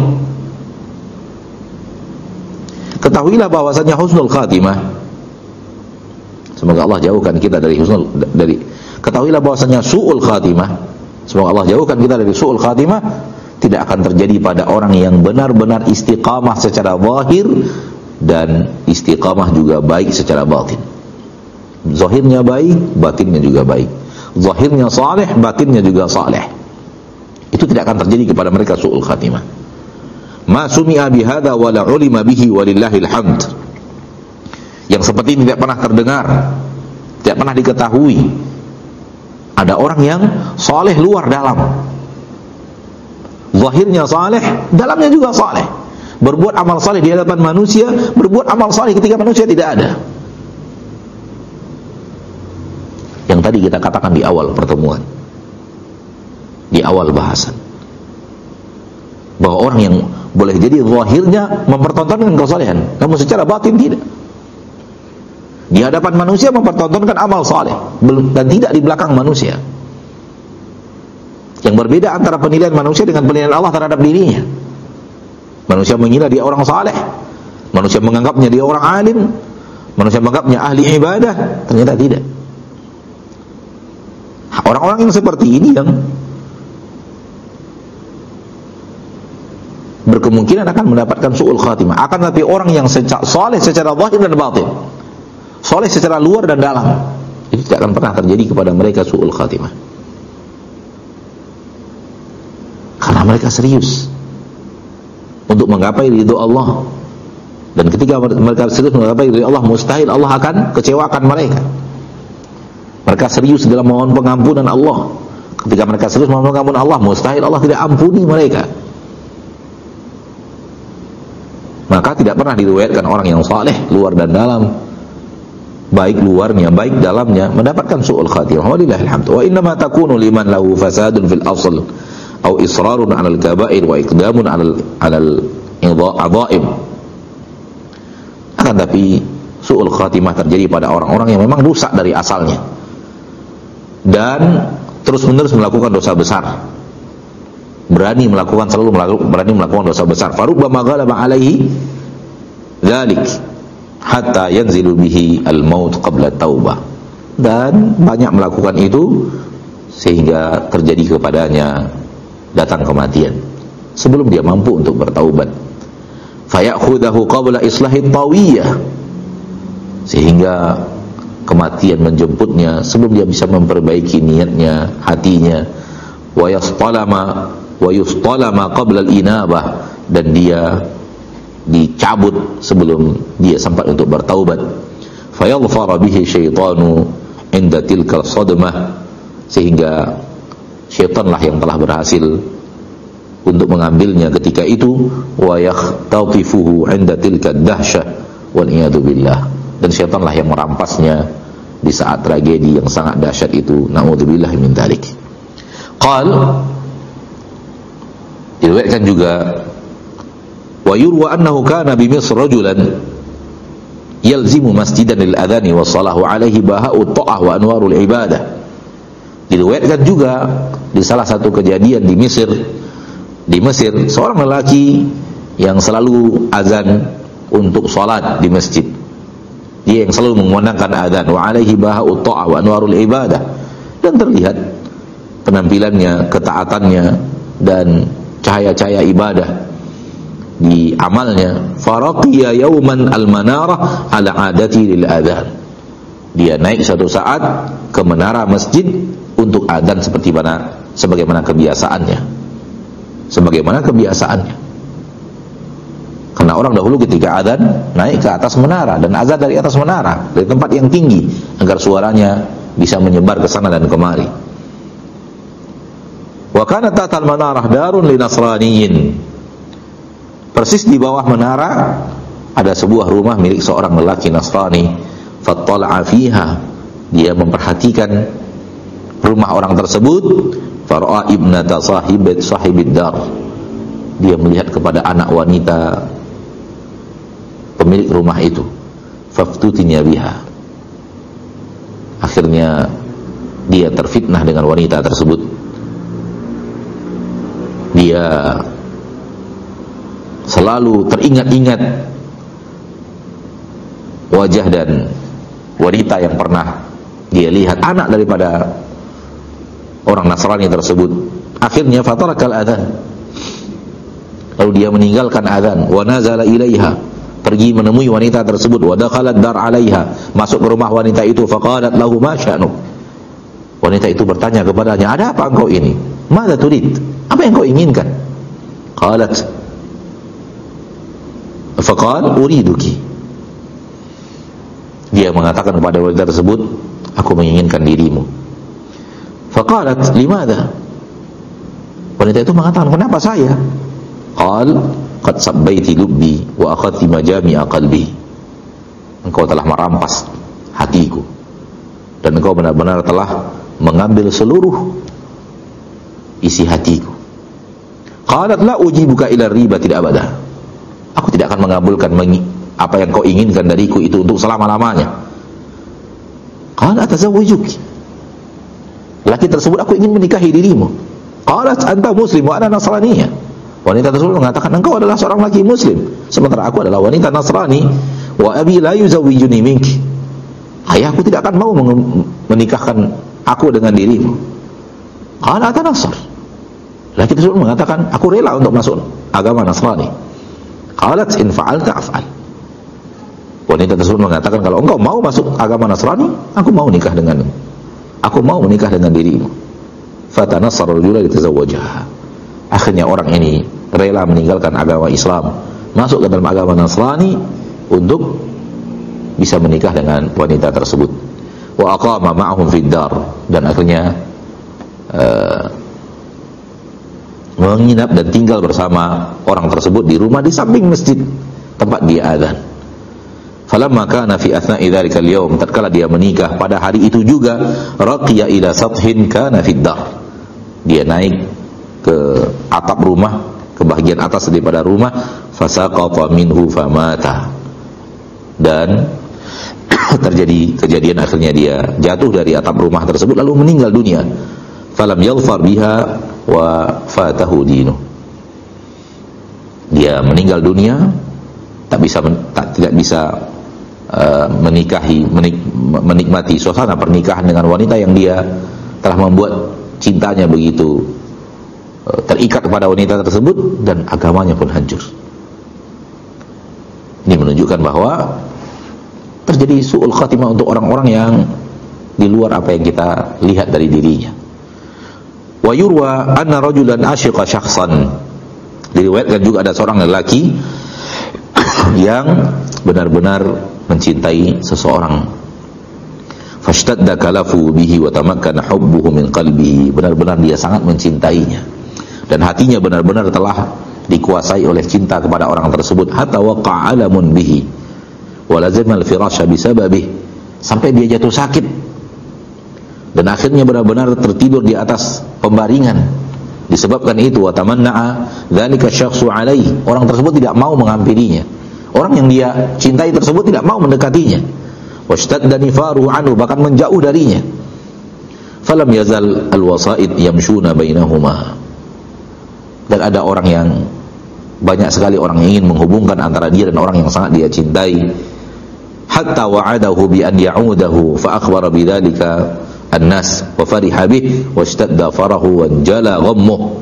Ketahuilah bahwasanya husnul khatimah, semoga Allah jauhkan kita dari ketahuilah bahwasanya su'ul khatimah, semoga Allah jauhkan kita dari su'ul khatimah, tidak akan terjadi pada orang yang benar-benar istiqamah secara zahir dan istiqamah juga baik secara batin. Zahirnya baik, batinnya juga baik. Zahirnya saleh, batinnya juga saleh. Itu tidak akan terjadi kepada mereka su'ul khatimah. Ma sumi'a bihadza wa la ulima bihi walillahil hamd. Yang seperti ini tidak pernah terdengar, tidak pernah diketahui. Ada orang yang saleh luar dalam. Zahirnya saleh, dalamnya juga saleh. Berbuat amal saleh di hadapan manusia, berbuat amal saleh ketika manusia tidak ada. Yang tadi kita katakan di awal pertemuan, di awal bahasan, bahwa orang yang boleh jadi zahirnya mempertontonkan kesalehan, namun secara batin tidak. Di hadapan manusia mempertontonkan amal saleh dan tidak di belakang manusia. Yang berbeda antara penilaian manusia dengan penilaian Allah terhadap dirinya. Manusia mengira dia orang saleh, manusia menganggapnya dia orang alim, manusia menganggapnya ahli ibadah, ternyata tidak. Orang-orang yang seperti ini yang berkemungkinan akan mendapatkan su'ul khatimah. Akan tetapi orang yang saleh secara zahir dan batin, saleh secara luar dan dalam, itu tidak akan pernah terjadi kepada mereka su'ul khatimah. Karena mereka serius untuk menggapai ridho Allah, dan ketika mereka serius menggapai ridho Allah, mustahil Allah akan kecewakan mereka. Mereka serius dalam mohon pengampunan Allah. Ketika mereka serius mohon pengampunan Allah, mustahil Allah tidak ampuni mereka. Maka tidak pernah diriwayatkan orang yang saleh luar dan dalam, baik luarnya baik dalamnya, mendapatkan su'ul khatimah. Walillahil hamd. Wa innama takunu liman lahu fasadun fil asl au israrun 'alal kaba'ir wa iqdamun 'alal adha'im. Akan tapi su'ul khatimah terjadi pada orang-orang yang memang rusak dari asalnya dan terus-menerus melakukan dosa besar, berani melakukan dosa besar. Farubbama ghalaba alaihi dzalik hatta yanzilu bihi al-maut qabla taubah. Dan banyak melakukan itu sehingga terjadi kepadanya datang kematian sebelum dia mampu untuk bertaubat. Fayakhudhu qabla islahi tawiyah, sehingga kematian menjemputnya sebelum dia bisa memperbaiki niatnya, hatinya. Wa yustalama qabla al-inabah, dan dia dicabut sebelum dia sempat untuk bertaubat. Fayadhfara bihi syaitanu inda tilka sadmah, sehingga syaitanlah yang telah berhasil untuk mengambilnya ketika itu, wa yakhtatifuhu 'inda tilka ad-dahsyah wal iyadu billah, dan syaitanlah yang merampasnya di saat tragedi yang sangat dahsyat itu. Na'udzubillah min dzalik. Qal, diriwayatkan juga, wa yurwa annahu kana bi Misr rajulan yalzimu masjidan lil adhani wa salahu alaihi baha'u ta'ah wa anwarul ibadah. Diriwayatkan juga di salah satu kejadian di Mesir, seorang lelaki yang selalu azan untuk salat di masjid. Dia yang selalu mengumandangkan azan, wa alaihi baha'u ta'ah wa anwarul ibadah, dan terlihat penampilannya, ketaatannya dan cahaya-cahaya ibadah di amalnya. Faraqiya yawman al-manarah ala adati lil adhan. Dia naik suatu saat ke menara masjid untuk adzan sebagaimana kebiasaannya. Karena orang dahulu ketika adzan naik ke atas menara dan azan dari atas menara, dari tempat yang tinggi, agar suaranya bisa menyebar ke sana dan kemari. Wa kana ta'tal manarah darun li nasraniyin. Persis di bawah menara ada sebuah rumah milik seorang lelaki Nasrani. Fattala'a fiha, dia memperhatikan rumah orang tersebut. Fara'a ibnata sahibid dar, dia melihat kepada anak wanita pemilik rumah itu. Faftutinya biha, akhirnya dia terfitnah dengan wanita tersebut. Dia selalu teringat-ingat wajah dan wanita yang pernah dia lihat, anak daripada orang Nasrani tersebut. Akhirnya fatarakal adzan, lalu dia meninggalkan adzan. Wa nazala ilaiha, pergi menemui wanita tersebut. Wa dakhalat dar alaiha, masuk ke rumah wanita itu. Faqalat lahu ma sya'nuk, wanita itu bertanya kepadanya, ada apa engkau ini? Madza turid, apa yang kau inginkan? Qalat, faqal uriduki, dia mengatakan kepada wanita tersebut, aku menginginkan dirimu. Faqalat limadha, wanita itu mengatakan, kenapa saya? Qal qad sabbaiti lubbi wa akhadti majami'a qalbi, engkau telah merampas hatiku dan engkau benar-benar telah mengambil seluruh isi hatiku. Qalat la ujibuka ila riba tidak abada, aku tidak akan mengabulkan apa yang kau inginkan dariku itu untuk selama-lamanya. Qala atazawwajuki, laki tersebut, aku ingin menikahi dirimu. Qalat anta muslim wa ana nasraniyah, wanita tersebut mengatakan, engkau adalah seorang laki muslim sementara aku adalah wanita Nasrani. Wa abi la yuzawwijuni minki, ayahku tidak akan mau menikahkan aku dengan dirimu. Qala atanassar, laki tersebut mengatakan, aku rela untuk masuk agama Nasrani. Qalat in fa'alta af'al, wanita tersebut mengatakan, kalau engkau mau masuk agama Nasrani, aku mau nikah denganmu, aku mau menikah dengan dirimu. Fatanassara rajula litazawwajaha, akhirnya orang ini rela meninggalkan agama Islam, masuk ke dalam agama Nasrani untuk bisa menikah dengan wanita tersebut. Wa aqama ma'ahum fid dar, dan akhirnya menginap dan tinggal bersama orang tersebut di rumah di samping masjid tempat dia azan. Falamma kana fi athna'i dzalikal yaum, tatkala dia menikah pada hari itu juga, raqiya ila sathin kana fid dar, dia naik ke atap rumah, ke bagian atas daripada rumah. Fasaqata minhu famata, dan terjadi kejadian akhirnya dia jatuh dari atap rumah tersebut lalu meninggal dunia. Falam yaghfar biha wa fatahu dinu, dia meninggal dunia tidak bisa menikmati suasana pernikahan dengan wanita yang dia telah membuat cintanya begitu terikat kepada wanita tersebut, dan agamanya pun hancur. Ini menunjukkan bahwa terjadi su'ul khatimah untuk orang-orang yang di luar apa yang kita lihat dari dirinya. Wa yurwa anna rajulan ashiqa syakhsan, diriwayatkan juga ada seorang lelaki yang benar-benar mencintai seseorang. Fashtadda kalafu bihi wa tamakkana hubbuhu min qalbihi, benar-benar dia sangat mencintainya. dan hatinya benar-benar telah dikuasai oleh cinta kepada orang tersebut, hatta waqa'a alamun bihi wa lazima al-firasha bisababih, sampai dia jatuh sakit dan akhirnya benar-benar tertidur di atas pembaringan disebabkan itu. Wa tamanna'a dzalika syakhsu alaihi, orang tersebut tidak mau menghampirinya, orang yang dia cintai tersebut tidak mau mendekatinya. Washtadda nifaruhu anhu, bahkan menjauh darinya. Falam yazal al-wasa'id yamshuna bainahuma, dan ada orang yang banyak sekali orang yang ingin menghubungkan antara dia dan orang yang sangat dia cintai. Hatta wa'adahu bi an ya'udahu fa akhbara bidzalika an-nas wa fariha bih washtadda farahu wa jala ghammuh.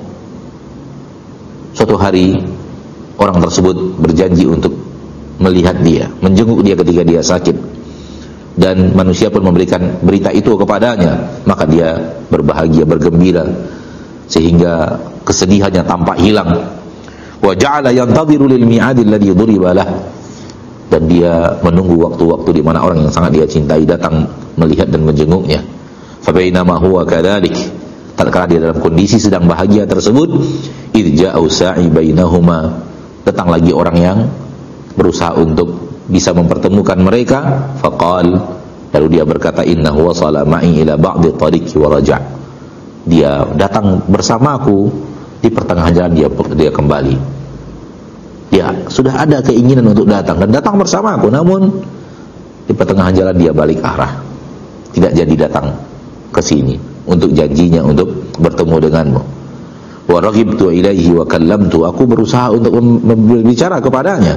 Suatu hari orang tersebut berjanji untuk melihat dia, menjenguk dia ketika dia sakit, dan manusia pun memberikan berita itu kepadanya, maka dia berbahagia, bergembira, sehingga kesedihannya tampak hilang. Wa ja'ala yantadhiru lil mi'adil ladzi duriba lah, dan dia menunggu waktu-waktu di mana orang yang sangat dia cintai datang melihat dan menjenguknya. Fa bainama huwa kadzalik, tatkala dia dalam kondisi sedang bahagia tersebut, idz ja'u sa'i bainahuma, datang lagi orang yang berusaha untuk bisa mempertemukan mereka. Faqal, lalu dia berkata, innahu wasala ma'i ila ba'di tariqi wa raja', dia datang bersamaku, di pertengahan jalan dia kembali. Ya, sudah ada keinginan untuk datang dan datang bersamaku, namun di pertengahan jalan dia balik arah, tidak jadi datang ke sini untuk janjinya untuk bertemu denganmu. Wa raghibtu ilaihi wa kallamtu, aku berusaha untuk berbicara kepadanya.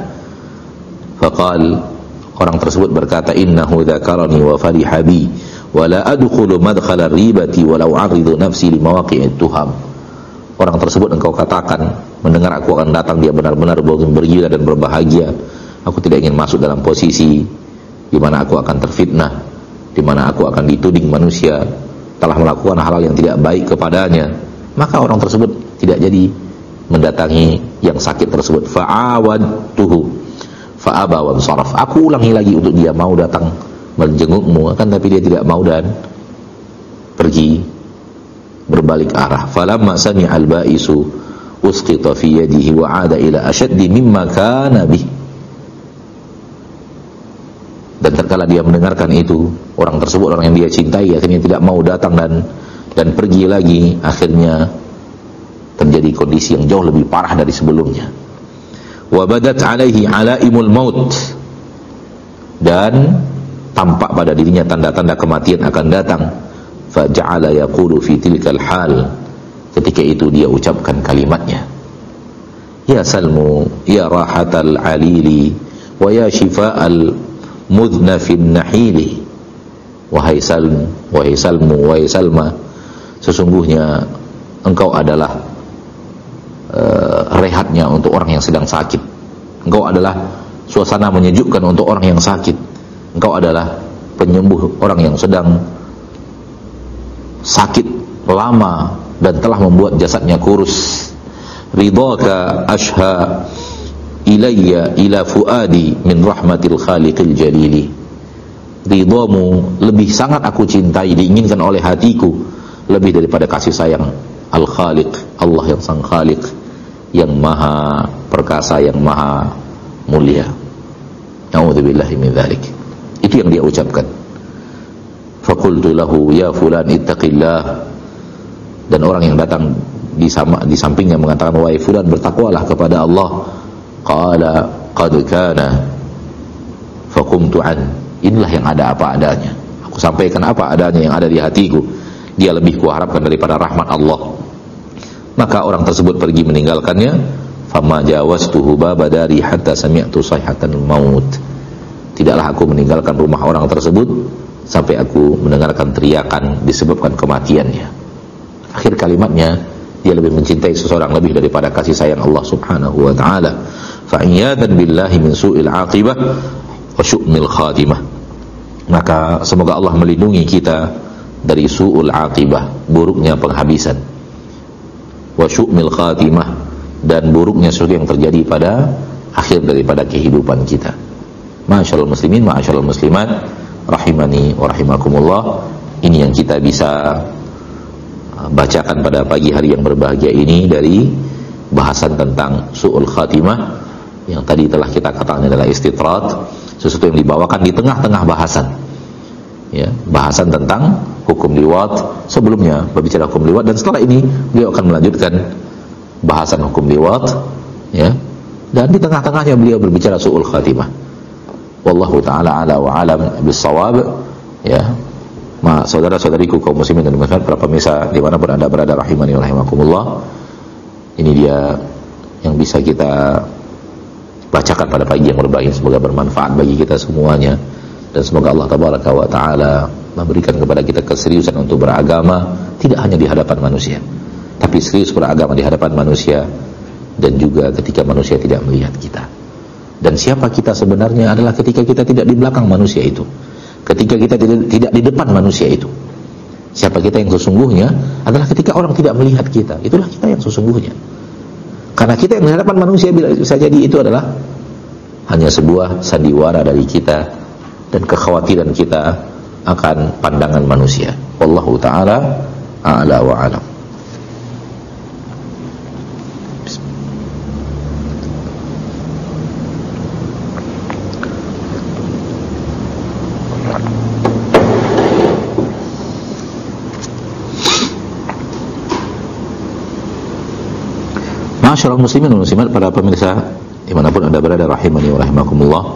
Faqal, orang tersebut berkata, innahu dzakarani wa fariha bi wa la adkhulu madkhala ribati wa law aridu nafsi li mawaqi'it tuham. Orang tersebut engkau katakan mendengar aku akan datang, dia benar-benar bergembira dan berbahagia. Aku tidak ingin masuk dalam posisi di mana aku akan terfitnah, di mana aku akan dituding manusia telah melakukan hal-hal yang tidak baik kepadanya. Maka orang tersebut tidak jadi mendatangi yang sakit tersebut. Fa'awadtuhu fa'aba wa ansaraf, aku ulangi lagi untuk dia mau datang menjengukmu, akan tapi dia tidak mau dan pergi berbalik arah. Falamma sami'al ba'isu usqita fi yadihi wa 'ada ila ashaddi mimma kana bih, dan tatkala dia mendengarkan itu, orang tersebut, orang yang dia cintai, akhirnya tidak mau datang dan pergi lagi. Akhirnya terjadi kondisi yang jauh lebih parah dari sebelumnya. Wa badat 'alaihi 'alaimul maut, dan tampak pada dirinya tanda-tanda kematian akan datang. Fa ja'ala yaqulu fi tilkal hal, ketika itu dia ucapkan kalimatnya, ya salmu ya rahatal alili wa ya shifa'al mudnafin nahili, wahai salmu, wahai salmu, wahai salma, sesungguhnya engkau adalah rehatnya untuk orang yang sedang sakit, engkau adalah suasana menyejukkan untuk orang yang sakit, engkau adalah penyembuh orang yang sedang sakit lama dan telah membuat jasadnya kurus. Ridhaka ashha ilayya ila fuadi min rahmatil khaliqil jalili, ridhamu lebih sangat aku cintai, diinginkan oleh hatiku lebih daripada kasih sayang al-khaliq, Allah yang sang khaliq, yang maha perkasa, yang maha mulia. A'udzubillahi min dzalik. Itu yang dia ucapkan. Faqultu lahu ya fulan ittaqillah, dan orang yang datang di sampingnya mengatakan, wahai fulan, bertakwalah kepada Allah. Qala qad kana faqumtu an, inilah yang ada apa adanya, aku sampaikan apa adanya yang ada di hatiku, dia lebih kuharapkan daripada rahmat Allah. Maka orang tersebut pergi meninggalkannya. Fama jawastuhu baba dari hatta sami'tu sayhatan maut, tidaklah aku meninggalkan rumah orang tersebut sampai aku mendengarkan teriakan disebabkan kematiannya. Akhir kalimatnya, dia lebih mencintai seseorang lebih daripada kasih sayang Allah Subhanahu wa taala. Fa'iyadan billahi min su'il aqibah wa syu'mil khatimah, maka semoga Allah melindungi kita dari su'ul aqibah, buruknya penghabisan, wa syu'mil khatimah, dan buruknya sesuatu yang terjadi pada akhir daripada kehidupan kita. Ma'asyiral muslimin, ma'asyiral muslimat, rahimani wa rahimakumullah. Ini yang kita bisa bacakan pada pagi hari yang berbahagia ini dari bahasan tentang su'ul khatimah yang tadi telah kita katakan adalah istitrat, sesuatu yang dibawakan di tengah-tengah bahasan. Ya, bahasan tentang hukum liwat, sebelumnya berbicara hukum liwat, dan setelah ini beliau akan melanjutkan bahasan hukum liwat, ya. Dan di tengah-tengahnya beliau berbicara su'ul khatimah. Wallahu ta'ala ala wa alam bis-shawab. Ya. Saudara-saudariku kaum muslimin dan muslimat, para pemirsa dimanapun Anda berada, rahimani wa rahimakumullah. Ini dia yang bisa kita bacakan pada pagi yang berbahagia. Semoga bermanfaat bagi kita semuanya, dan semoga Allah tabaraka wa ta'ala memberikan kepada kita keseriusan untuk beragama, tidak hanya di hadapan manusia, tapi serius beragama di hadapan manusia, dan juga ketika manusia tidak melihat kita. Dan siapa kita sebenarnya adalah ketika kita tidak di belakang manusia itu, ketika kita tidak di depan manusia itu. Siapa kita yang sesungguhnya adalah ketika orang tidak melihat kita. Itulah kita yang sesungguhnya. Karena kita yang di hadapan manusia bisa jadi itu adalah hanya sebuah sandiwara dari kita dan kekhawatiran kita akan pandangan manusia. Wallahu ta'ala a'la wa a'lam. Masyaallah muslimin dan muslimat, para pemirsa dimanapun Anda berada, rahimani wa rahimakumullah.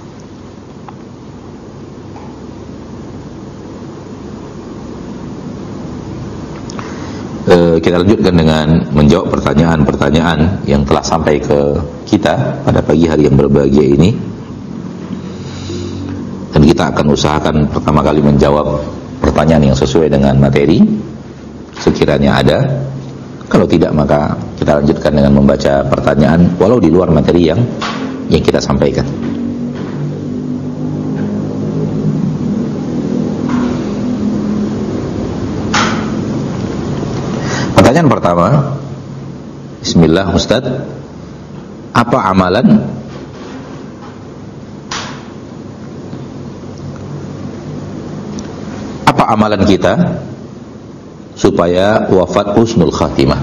Kita lanjutkan dengan menjawab pertanyaan-pertanyaan yang telah sampai ke kita pada pagi hari yang berbahagia ini. Dan kita akan usahakan pertama kali menjawab pertanyaan yang sesuai dengan materi, sekiranya ada. Kalau tidak, maka kita lanjutkan dengan membaca pertanyaan walau di luar materi yang kita sampaikan. Pertanyaan pertama, bismillah Ustaz, apa amalan kita supaya wafat husnul khatimah?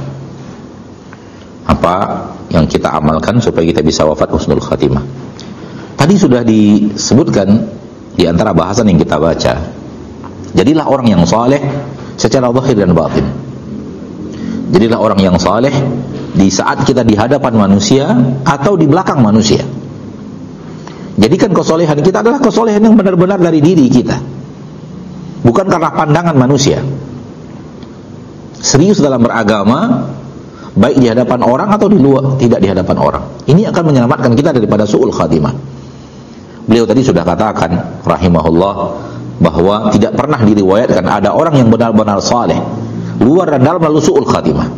Apa yang kita amalkan supaya kita bisa wafat husnul khatimah? Tadi sudah disebutkan di antara bahasan yang kita baca. Jadilah orang yang saleh secara zahir dan batin. Jadilah orang yang saleh di saat kita di hadapan manusia atau di belakang manusia. Jadikan kesolehan kita adalah kesolehan yang benar-benar dari diri kita, bukan karena pandangan manusia. Serius dalam beragama, baik di hadapan orang atau di luar, tidak di hadapan orang. Ini akan menyelamatkan kita daripada su'ul khatimah. Beliau tadi sudah katakan rahimahullah bahwa tidak pernah diriwayatkan ada orang yang benar-benar saleh luar dan dalam lalu su'ul khatimah.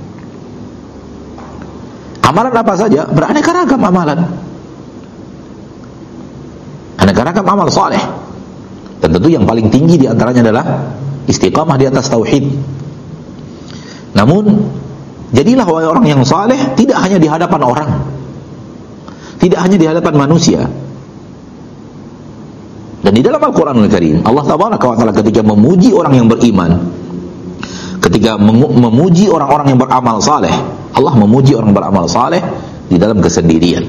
Amalan apa saja? Beraneka ragam amalan, aneka ragam amal saleh. Dan tentu yang paling tinggi di antaranya adalah istiqamah di atas tauhid. Namun jadilah wahai orang yang saleh tidak hanya di hadapan orang, tidak hanya di hadapan manusia. Dan di dalam Al-Quranul Karim, Allah Tabaraka wa Ta'ala ketika memuji orang yang beriman, ketika memuji orang-orang yang beramal saleh, Allah memuji orang beramal saleh di dalam kesendirian.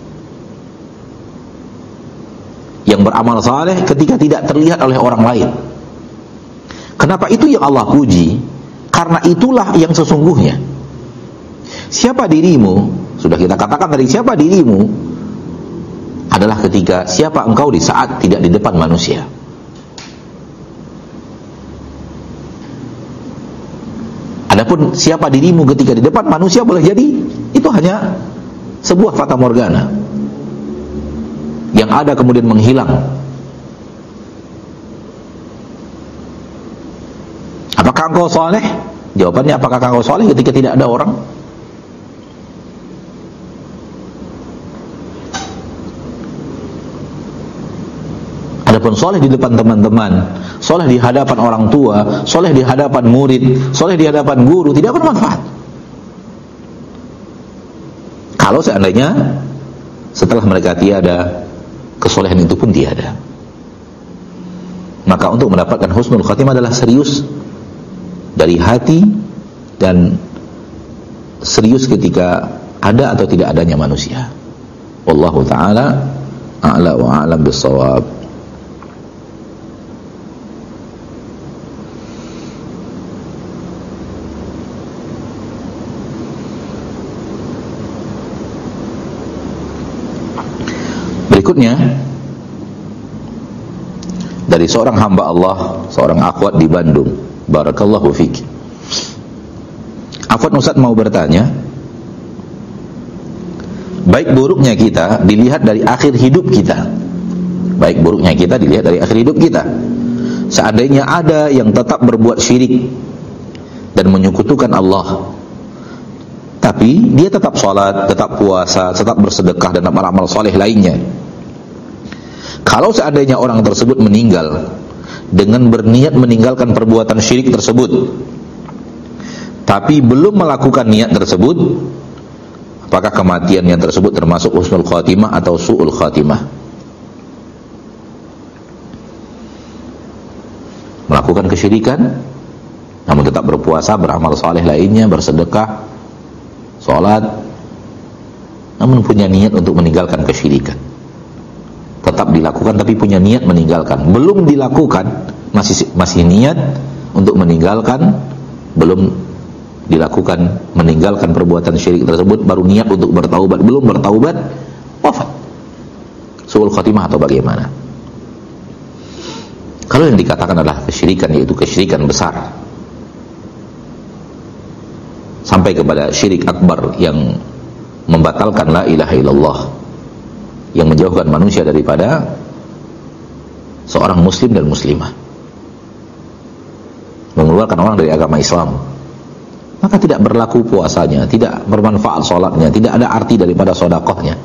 Yang beramal saleh ketika tidak terlihat oleh orang lain. Kenapa itu yang Allah puji? Karena itulah yang sesungguhnya. Siapa dirimu? Sudah kita katakan tadi, siapa dirimu adalah ketika siapa engkau di saat tidak di depan manusia. Adapun siapa dirimu ketika di depan manusia, boleh jadi itu hanya sebuah fata morgana yang ada kemudian menghilang. Apakah engkau saleh? Jawabannya, apakah engkau saleh ketika tidak ada orang? Adapun soleh di depan teman-teman, soleh di hadapan orang tua, soleh di hadapan murid, soleh di hadapan guru, tidak bermanfaat. Kalau seandainya setelah mereka tiada, kesolehan itu pun tiada. Maka untuk mendapatkan husnul khatimah adalah serius dari hati dan serius ketika ada atau tidak adanya manusia. Wallahu ta'ala a'la wa a'lam bis-shawab. Berikutnya dari seorang hamba Allah, seorang akhwat di Bandung. Barakallahu fik. Akhwat Ustaz mau bertanya, baik buruknya kita dilihat dari akhir hidup kita. Baik buruknya kita dilihat dari akhir hidup kita. Seandainya ada yang tetap berbuat syirik dan menyekutukan Allah, tapi dia tetap sholat, tetap puasa, tetap bersedekah dan amal-amal soleh lainnya. Kalau seandainya orang tersebut meninggal dengan berniat meninggalkan perbuatan syirik tersebut, tapi belum melakukan niat tersebut, apakah kematiannya tersebut termasuk husnul khatimah atau su'ul khatimah? Melakukan kesyirikan namun tetap berpuasa, beramal saleh lainnya, bersedekah, sholat, namun punya niat untuk meninggalkan kesyirikan. Tetap dilakukan tapi punya niat meninggalkan. Belum dilakukan, masih niat untuk meninggalkan, belum dilakukan meninggalkan perbuatan syirik tersebut, baru niat untuk bertaubat, belum bertaubat, wafat. Su'ul khatimah atau bagaimana? Kalau yang dikatakan adalah kesyirikan, yaitu kesyirikan besar, sampai kepada syirik akbar yang membatalkan la ilaha illallah, yang menjauhkan manusia daripada seorang muslim dan muslimah, mengeluarkan orang dari agama Islam, maka tidak berlaku puasanya, tidak bermanfaat sholatnya, tidak ada arti daripada sedekahnya.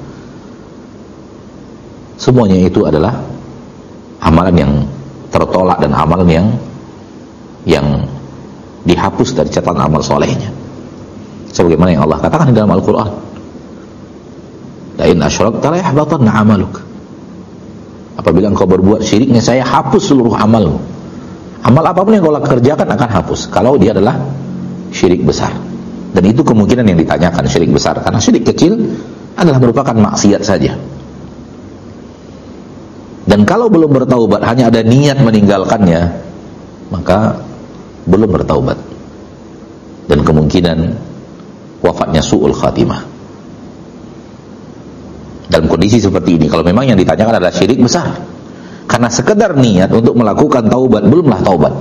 Semuanya itu adalah amalan yang tertolak dan amalan yang dihapus dari catatan amal solehnya, sebagaimana yang Allah katakan di dalam Al-Quran, la in asyrakta la yahbatanna 'amaluk. Apabila engkau berbuat syirik, saya hapus seluruh amalmu. Amal apapun yang kau kerjakan akan hapus kalau dia adalah syirik besar. Dan itu kemungkinan yang ditanyakan, syirik besar, karena syirik kecil adalah merupakan maksiat saja. Dan kalau belum bertaubat, hanya ada niat meninggalkannya, maka belum bertaubat, dan kemungkinan wafatnya su'ul khatimah. Dalam kondisi seperti ini, kalau memang yang ditanyakan adalah syirik besar, karena sekedar niat untuk melakukan taubat, belumlah taubat.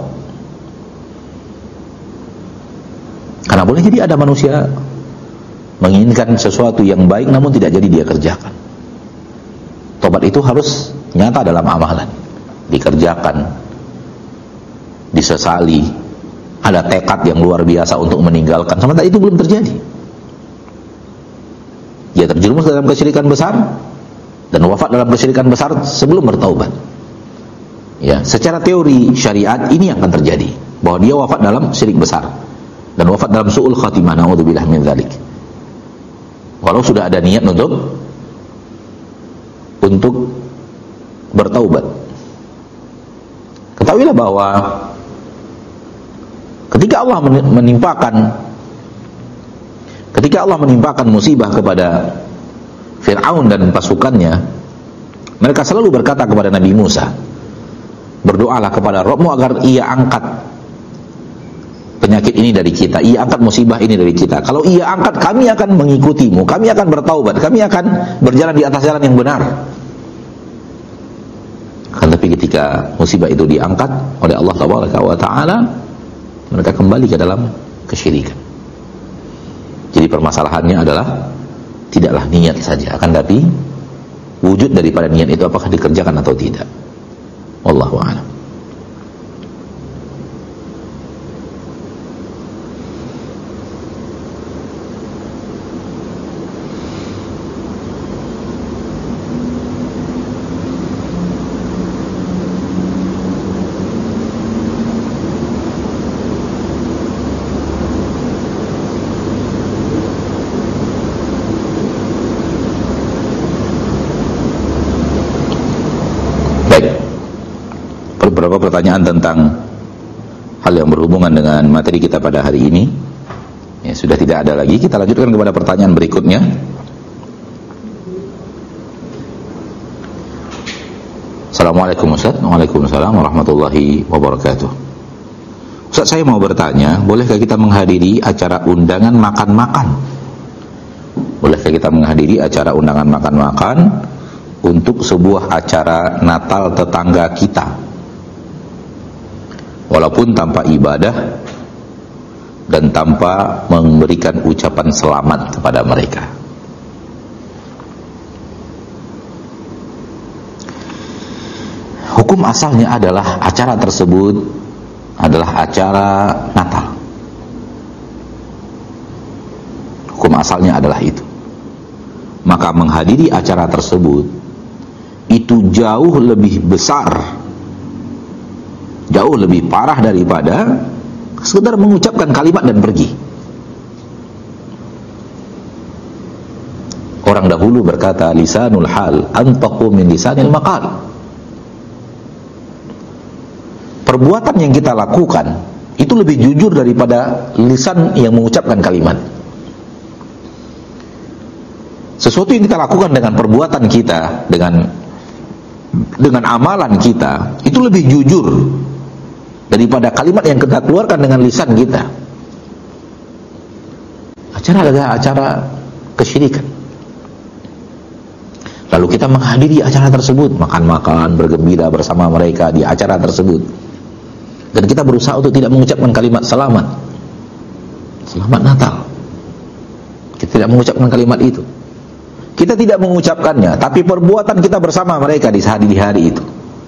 Karena boleh jadi ada manusia menginginkan sesuatu yang baik namun tidak jadi dia kerjakan. Taubat itu harus nyata dalam amalan, dikerjakan, disesali, ada tekad yang luar biasa untuk meninggalkan. Sementara itu belum terjadi, dia terjerumus dalam kesyirikan besar dan wafat dalam kesyirikan besar sebelum bertaubat. Ya, secara teori syariat ini akan terjadi, bahwa dia wafat dalam syirik besar dan wafat dalam su'ul khatimah, naudzubillah min dzalik. Walau sudah ada niat untuk bertaubat. Ketahuilah bahwa ketika Allah menimpakan musibah kepada Fir'aun dan pasukannya, mereka selalu berkata kepada Nabi Musa, berdoalah kepada Rabbmu agar ia angkat penyakit ini dari kita, ia angkat musibah ini dari kita. Kalau ia angkat, kami akan mengikutimu, kami akan bertaubat, kami akan berjalan di atas jalan yang benar. Tapi ketika musibah itu diangkat oleh Allah Taala, mereka kembali ke dalam kesyirikan. Jadi permasalahannya adalah tidaklah niat saja, akan tapi wujud daripada niat itu apakah dikerjakan atau tidak. Wallahu a'lam. Beberapa pertanyaan tentang hal yang berhubungan dengan materi kita pada hari ini. Ya, sudah tidak ada lagi. Kita lanjutkan kepada pertanyaan berikutnya. Assalamualaikum Ustaz. Waalaikumsalam warahmatullahi wabarakatuh. Ustaz, saya mau bertanya, bolehkah kita menghadiri acara undangan makan-makan? Bolehkah kita menghadiri acara undangan makan-makan untuk sebuah acara Natal tetangga kita, walaupun tanpa ibadah dan tanpa memberikan ucapan selamat kepada mereka? Hukum asalnya adalah acara tersebut adalah acara Natal. Hukum asalnya adalah itu. Maka menghadiri acara tersebut itu jauh lebih besar, jauh lebih parah daripada sekedar mengucapkan kalimat dan pergi. Orang dahulu berkata, lisanul hal antaqu min lisanil maqal. Perbuatan yang kita lakukan itu lebih jujur daripada lisan yang mengucapkan kalimat. Sesuatu yang kita lakukan dengan perbuatan kita, dengan amalan kita, itu lebih jujur daripada kalimat yang kita keluarkan dengan lisan kita. Acara adalah acara kesyirikan. Lalu kita menghadiri acara tersebut, makan-makan, bergembira bersama mereka di acara tersebut, dan kita berusaha untuk tidak mengucapkan kalimat selamat Natal. Kita tidak mengucapkan kalimat itu. Kita tidak mengucapkannya, tapi perbuatan kita bersama mereka di hari itu.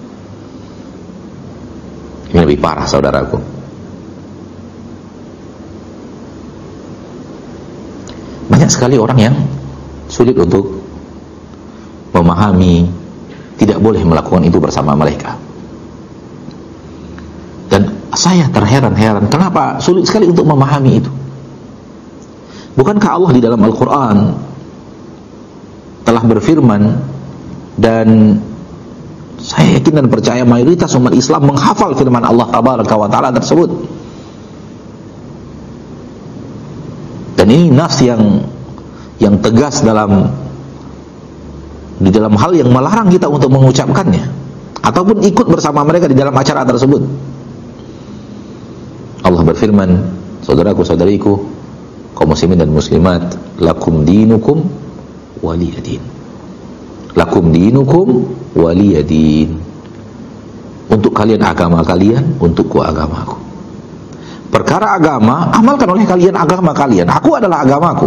Ini lebih parah, saudaraku. Banyak sekali orang yang sulit untuk memahami, tidak boleh melakukan itu bersama mereka. Dan saya terheran-heran, kenapa sulit sekali untuk memahami itu? Bukankah Allah di dalam Al-Quran telah berfirman, dan saya yakin dan percaya mayoritas umat Islam menghafal firman Allah Tabaraka wa Ta'ala tersebut. Dan ini nas yang tegas di dalam hal yang melarang kita untuk mengucapkannya ataupun ikut bersama mereka di dalam acara tersebut. Allah berfirman, saudaraku saudariku, kaum muslimin dan muslimat, lakum dinukum waliyadin. Lakum dinukum waliyadin. Untuk kalian agama kalian, untukku agamaku. Perkara agama, amalkan oleh kalian agama kalian. Aku adalah agamaku.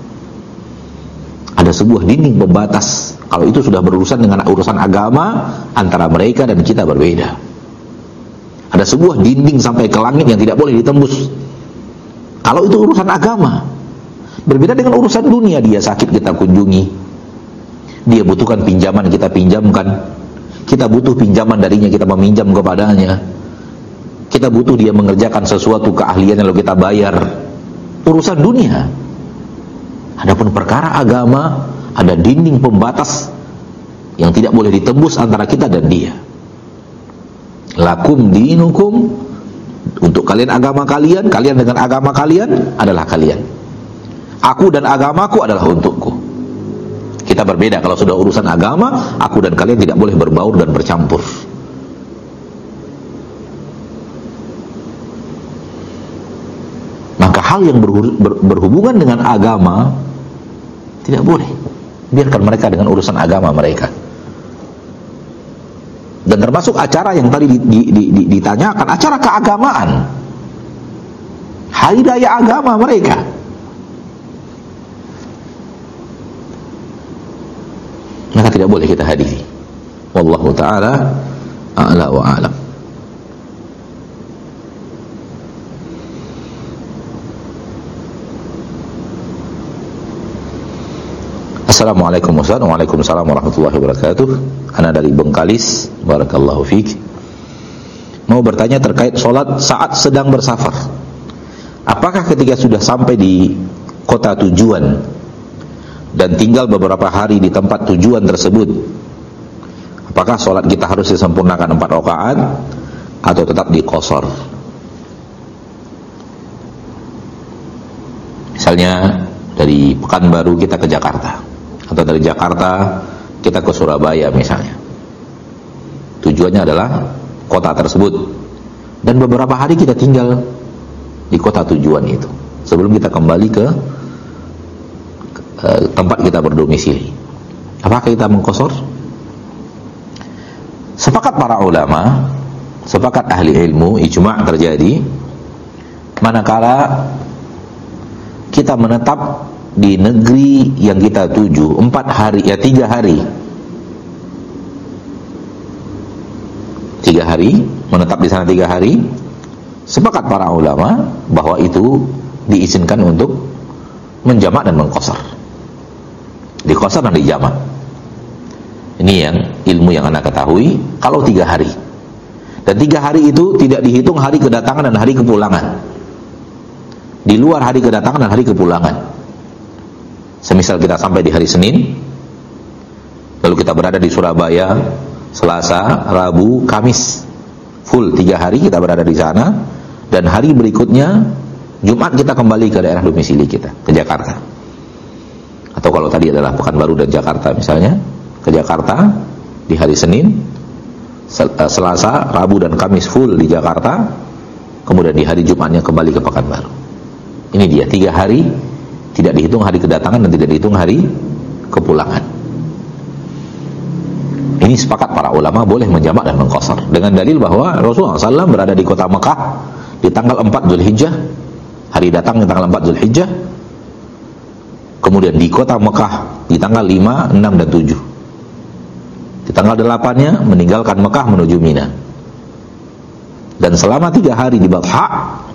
Ada sebuah dinding pembatas. Kalau itu sudah berurusan dengan urusan agama, antara mereka dan kita berbeda. Ada sebuah dinding sampai ke langit yang tidak boleh ditembus. Kalau itu urusan agama. Berbeda dengan urusan dunia. Dia sakit, kita kunjungi. Dia butuhkan pinjaman, kita pinjamkan. Kita butuh pinjaman darinya, kita meminjam kepadanya. Kita butuh dia mengerjakan sesuatu keahlian, lalu kita bayar. Urusan dunia. Adapun perkara agama, ada dinding pembatas yang tidak boleh ditembus antara kita dan dia. Lakum dinukum, untuk kalian agama kalian, kalian dengan agama kalian adalah kalian. Aku dan agamaku adalah untukku. Kita berbeda. Kalau sudah urusan agama, aku dan kalian tidak boleh berbaur dan bercampur. Maka hal yang berhubungan dengan agama tidak boleh. Biarkan mereka dengan urusan agama mereka. Dan termasuk acara yang tadi ditanyakan, acara keagamaan, hari raya agama mereka. Maka tidak boleh kita hadiri. Wallahu ta'ala a'la wa a'lam. Assalamualaikum Ustaz. Waalaikumsalam warahmatullahi wabarakatuh. Ana dari Bengkalis. Barakallahu fiik. Mau bertanya terkait sholat saat sedang bersafar. Apakah ketika sudah sampai di kota tujuan dan tinggal beberapa hari di tempat tujuan tersebut, apakah sholat kita harus disempurnakan 4 rakaat atau tetap diqashar? Misalnya dari Pekanbaru kita ke Jakarta, atau dari Jakarta kita ke Surabaya misalnya. Tujuannya adalah kota tersebut, dan beberapa hari kita tinggal di kota tujuan itu sebelum kita kembali ke tempat kita berdomisili. Apakah kita mengqasar? Sepakat para ulama, sepakat ahli ilmu, ijma' terjadi manakala kita menetap di negeri yang kita tuju 4 hari, ya 3 hari. 3 hari, menetap di sana 3 hari. Sepakat para ulama bahwa itu diizinkan untuk menjamak dan mengqasar. Diqasar dan dijamak. Ini yang ilmu yang Anda ketahui. Kalau 3 hari, dan 3 hari itu tidak dihitung hari kedatangan dan hari kepulangan, di luar hari kedatangan dan hari kepulangan. Semisal kita sampai di hari Senin, lalu kita berada di Surabaya Selasa, Rabu, Kamis, full 3 hari kita berada di sana, dan hari berikutnya Jumat kita kembali ke daerah domisili kita, ke Jakarta. Atau kalau tadi adalah Pekanbaru dan Jakarta misalnya, ke Jakarta di hari Senin, Selasa, Rabu dan Kamis full di Jakarta, kemudian di hari Jumatnya kembali ke Pekanbaru. Ini dia 3 hari, tidak dihitung hari kedatangan dan tidak dihitung hari kepulangan. Ini sepakat para ulama boleh menjamak dan mengqasar, dengan dalil bahwa Rasulullah SAW berada di kota Mekah di tanggal 4 Zulhijjah, hari datang di tanggal 4 Zulhijjah, kemudian di kota Mekah di tanggal 5, 6 dan 7. Di tanggal 8-nya meninggalkan Mekah menuju Mina. Dan selama 3 hari di Batha,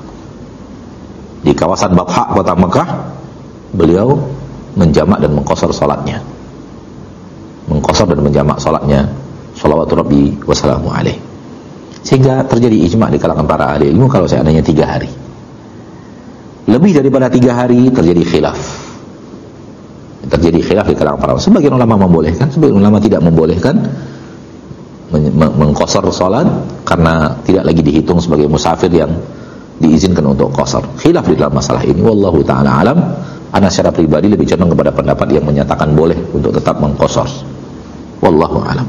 di kawasan Batha kota Mekah, beliau menjamak dan mengqasar salatnya. Mengqasar dan menjamak salatnya, shalawatu rabbi wassalamu alaih. Sehingga terjadi ijma' di kalangan para ahli ilmu kalau seandainya 3 hari. Lebih daripada 3 hari terjadi khilaf. Terjadi khilaf di kalangan para ulama. Sebagian ulama membolehkan, sebagian ulama tidak membolehkan mengqasar salat karena tidak lagi dihitung sebagai musafir yang diizinkan untuk qasar. Khilaf di dalam masalah ini, wallahu taala alam. Ana secara pribadi lebih cenderung kepada pendapat yang menyatakan boleh untuk tetap mengqasar. Wallahu alam.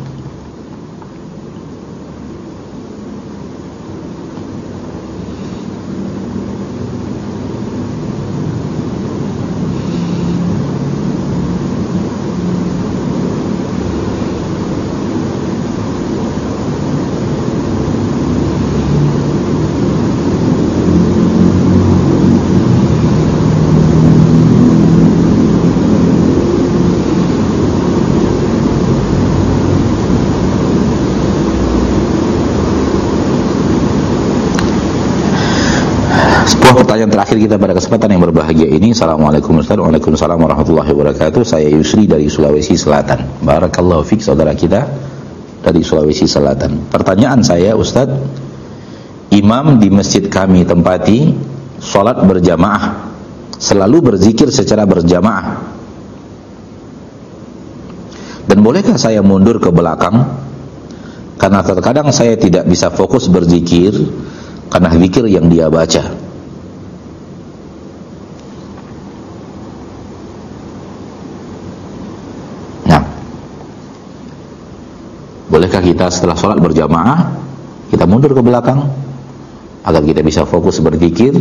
Pertanyaan terakhir kita pada kesempatan yang berbahagia ini. Assalamualaikum Ustaz. Waalaikumsalam warahmatullahi wabarakatuh. Saya Yusri dari Sulawesi Selatan. Barakallahu fiik, saudara kita dari Sulawesi Selatan. Pertanyaan saya, Ustaz, imam di masjid kami tempati salat berjamaah selalu berzikir secara berjamaah, dan bolehkah saya mundur ke belakang karena terkadang saya tidak bisa fokus berzikir karena zikir yang dia baca. Bolehkah kita setelah sholat berjamaah kita mundur ke belakang agar kita bisa fokus berzikir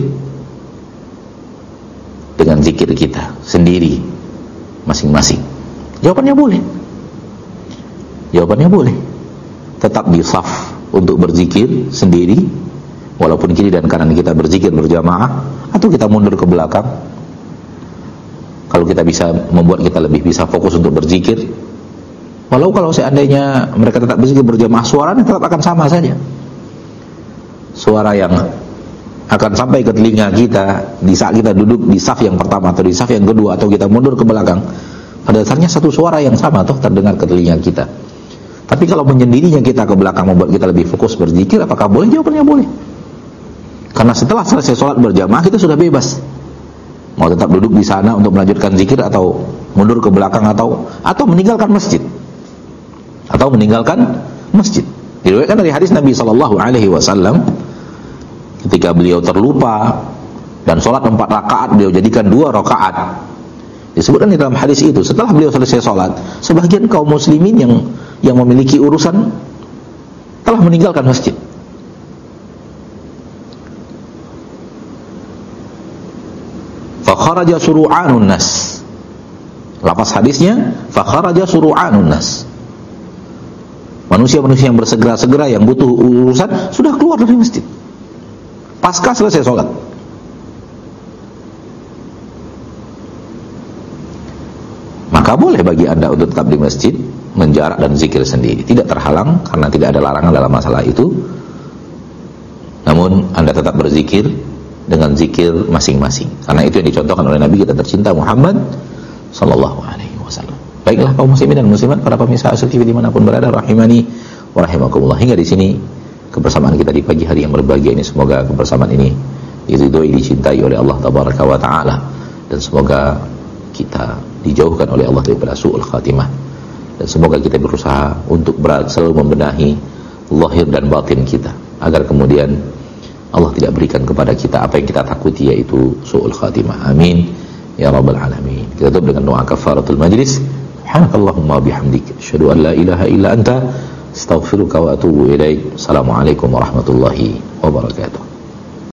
dengan zikir kita sendiri masing-masing? Jawabannya boleh. Jawabannya boleh. Tetap di saf untuk berzikir sendiri, walaupun kiri dan kanan kita berzikir berjamaah, atau kita mundur ke belakang kalau kita bisa membuat kita lebih bisa fokus untuk berzikir. Walau kalau seandainya mereka tetap berzikir berjamaah, suaranya tetap akan sama saja. Suara yang akan sampai ke telinga kita di saat kita duduk di saf yang pertama atau di saf yang kedua, atau kita mundur ke belakang, pada dasarnya satu suara yang sama toh terdengar ke telinga kita. Tapi kalau menyendirinya kita ke belakang membuat kita lebih fokus berzikir, apakah boleh? Jawabannya boleh. Karena setelah selesai sholat berjamaah kita sudah bebas. Mau tetap duduk di sana untuk melanjutkan zikir, atau mundur ke belakang, atau meninggalkan masjid. Atau meninggalkan masjid. Diriwayatkan dari hadis Nabi SAW ketika beliau terlupa Dan sholat 4 rakaat beliau jadikan 2 rakaat. Disebutkan di dalam hadis itu, setelah beliau selesai sholat, sebagian kaum muslimin yang memiliki urusan telah meninggalkan masjid. Fakharaja suru'anun nas. Lafaz hadisnya, fakharaja suru'anun nas. Manusia-manusia yang bersegera-segera, yang butuh urusan, sudah keluar dari masjid pasca selesai sholat. Maka boleh bagi anda untuk tetap di masjid, menjarak dan zikir sendiri, tidak terhalang karena tidak ada larangan dalam masalah itu. Namun anda tetap berzikir dengan zikir masing-masing, karena itu yang dicontohkan oleh Nabi kita tercinta Muhammad sallallahu alaihi wasallam. Baiklah kaum muslimin dan muslimat, para pemirsa Asal TV dimanapun berada, rahimani wa rahimakumullah. Hingga di sini kebersamaan kita di pagi hari yang berbahagia ini, semoga kebersamaan ini diridhoi, dicintai oleh Allah tabaraka wa taala, dan semoga kita dijauhkan oleh Allah daripada su'ul khatimah, dan semoga kita berusaha untuk selalu membenahi zahir dan batin kita, agar kemudian Allah tidak berikan kepada kita apa yang kita takuti, yaitu su'ul khatimah. Amin ya rabbal alamin. Kita tutup dengan doa kafaratul majlis. Subhanakallahumma bihamdik, asyhadu an la ilaha illa anta, astaghfiruka wa atubu ilaik. Assalamualaikum warahmatullahi wabarakatuh.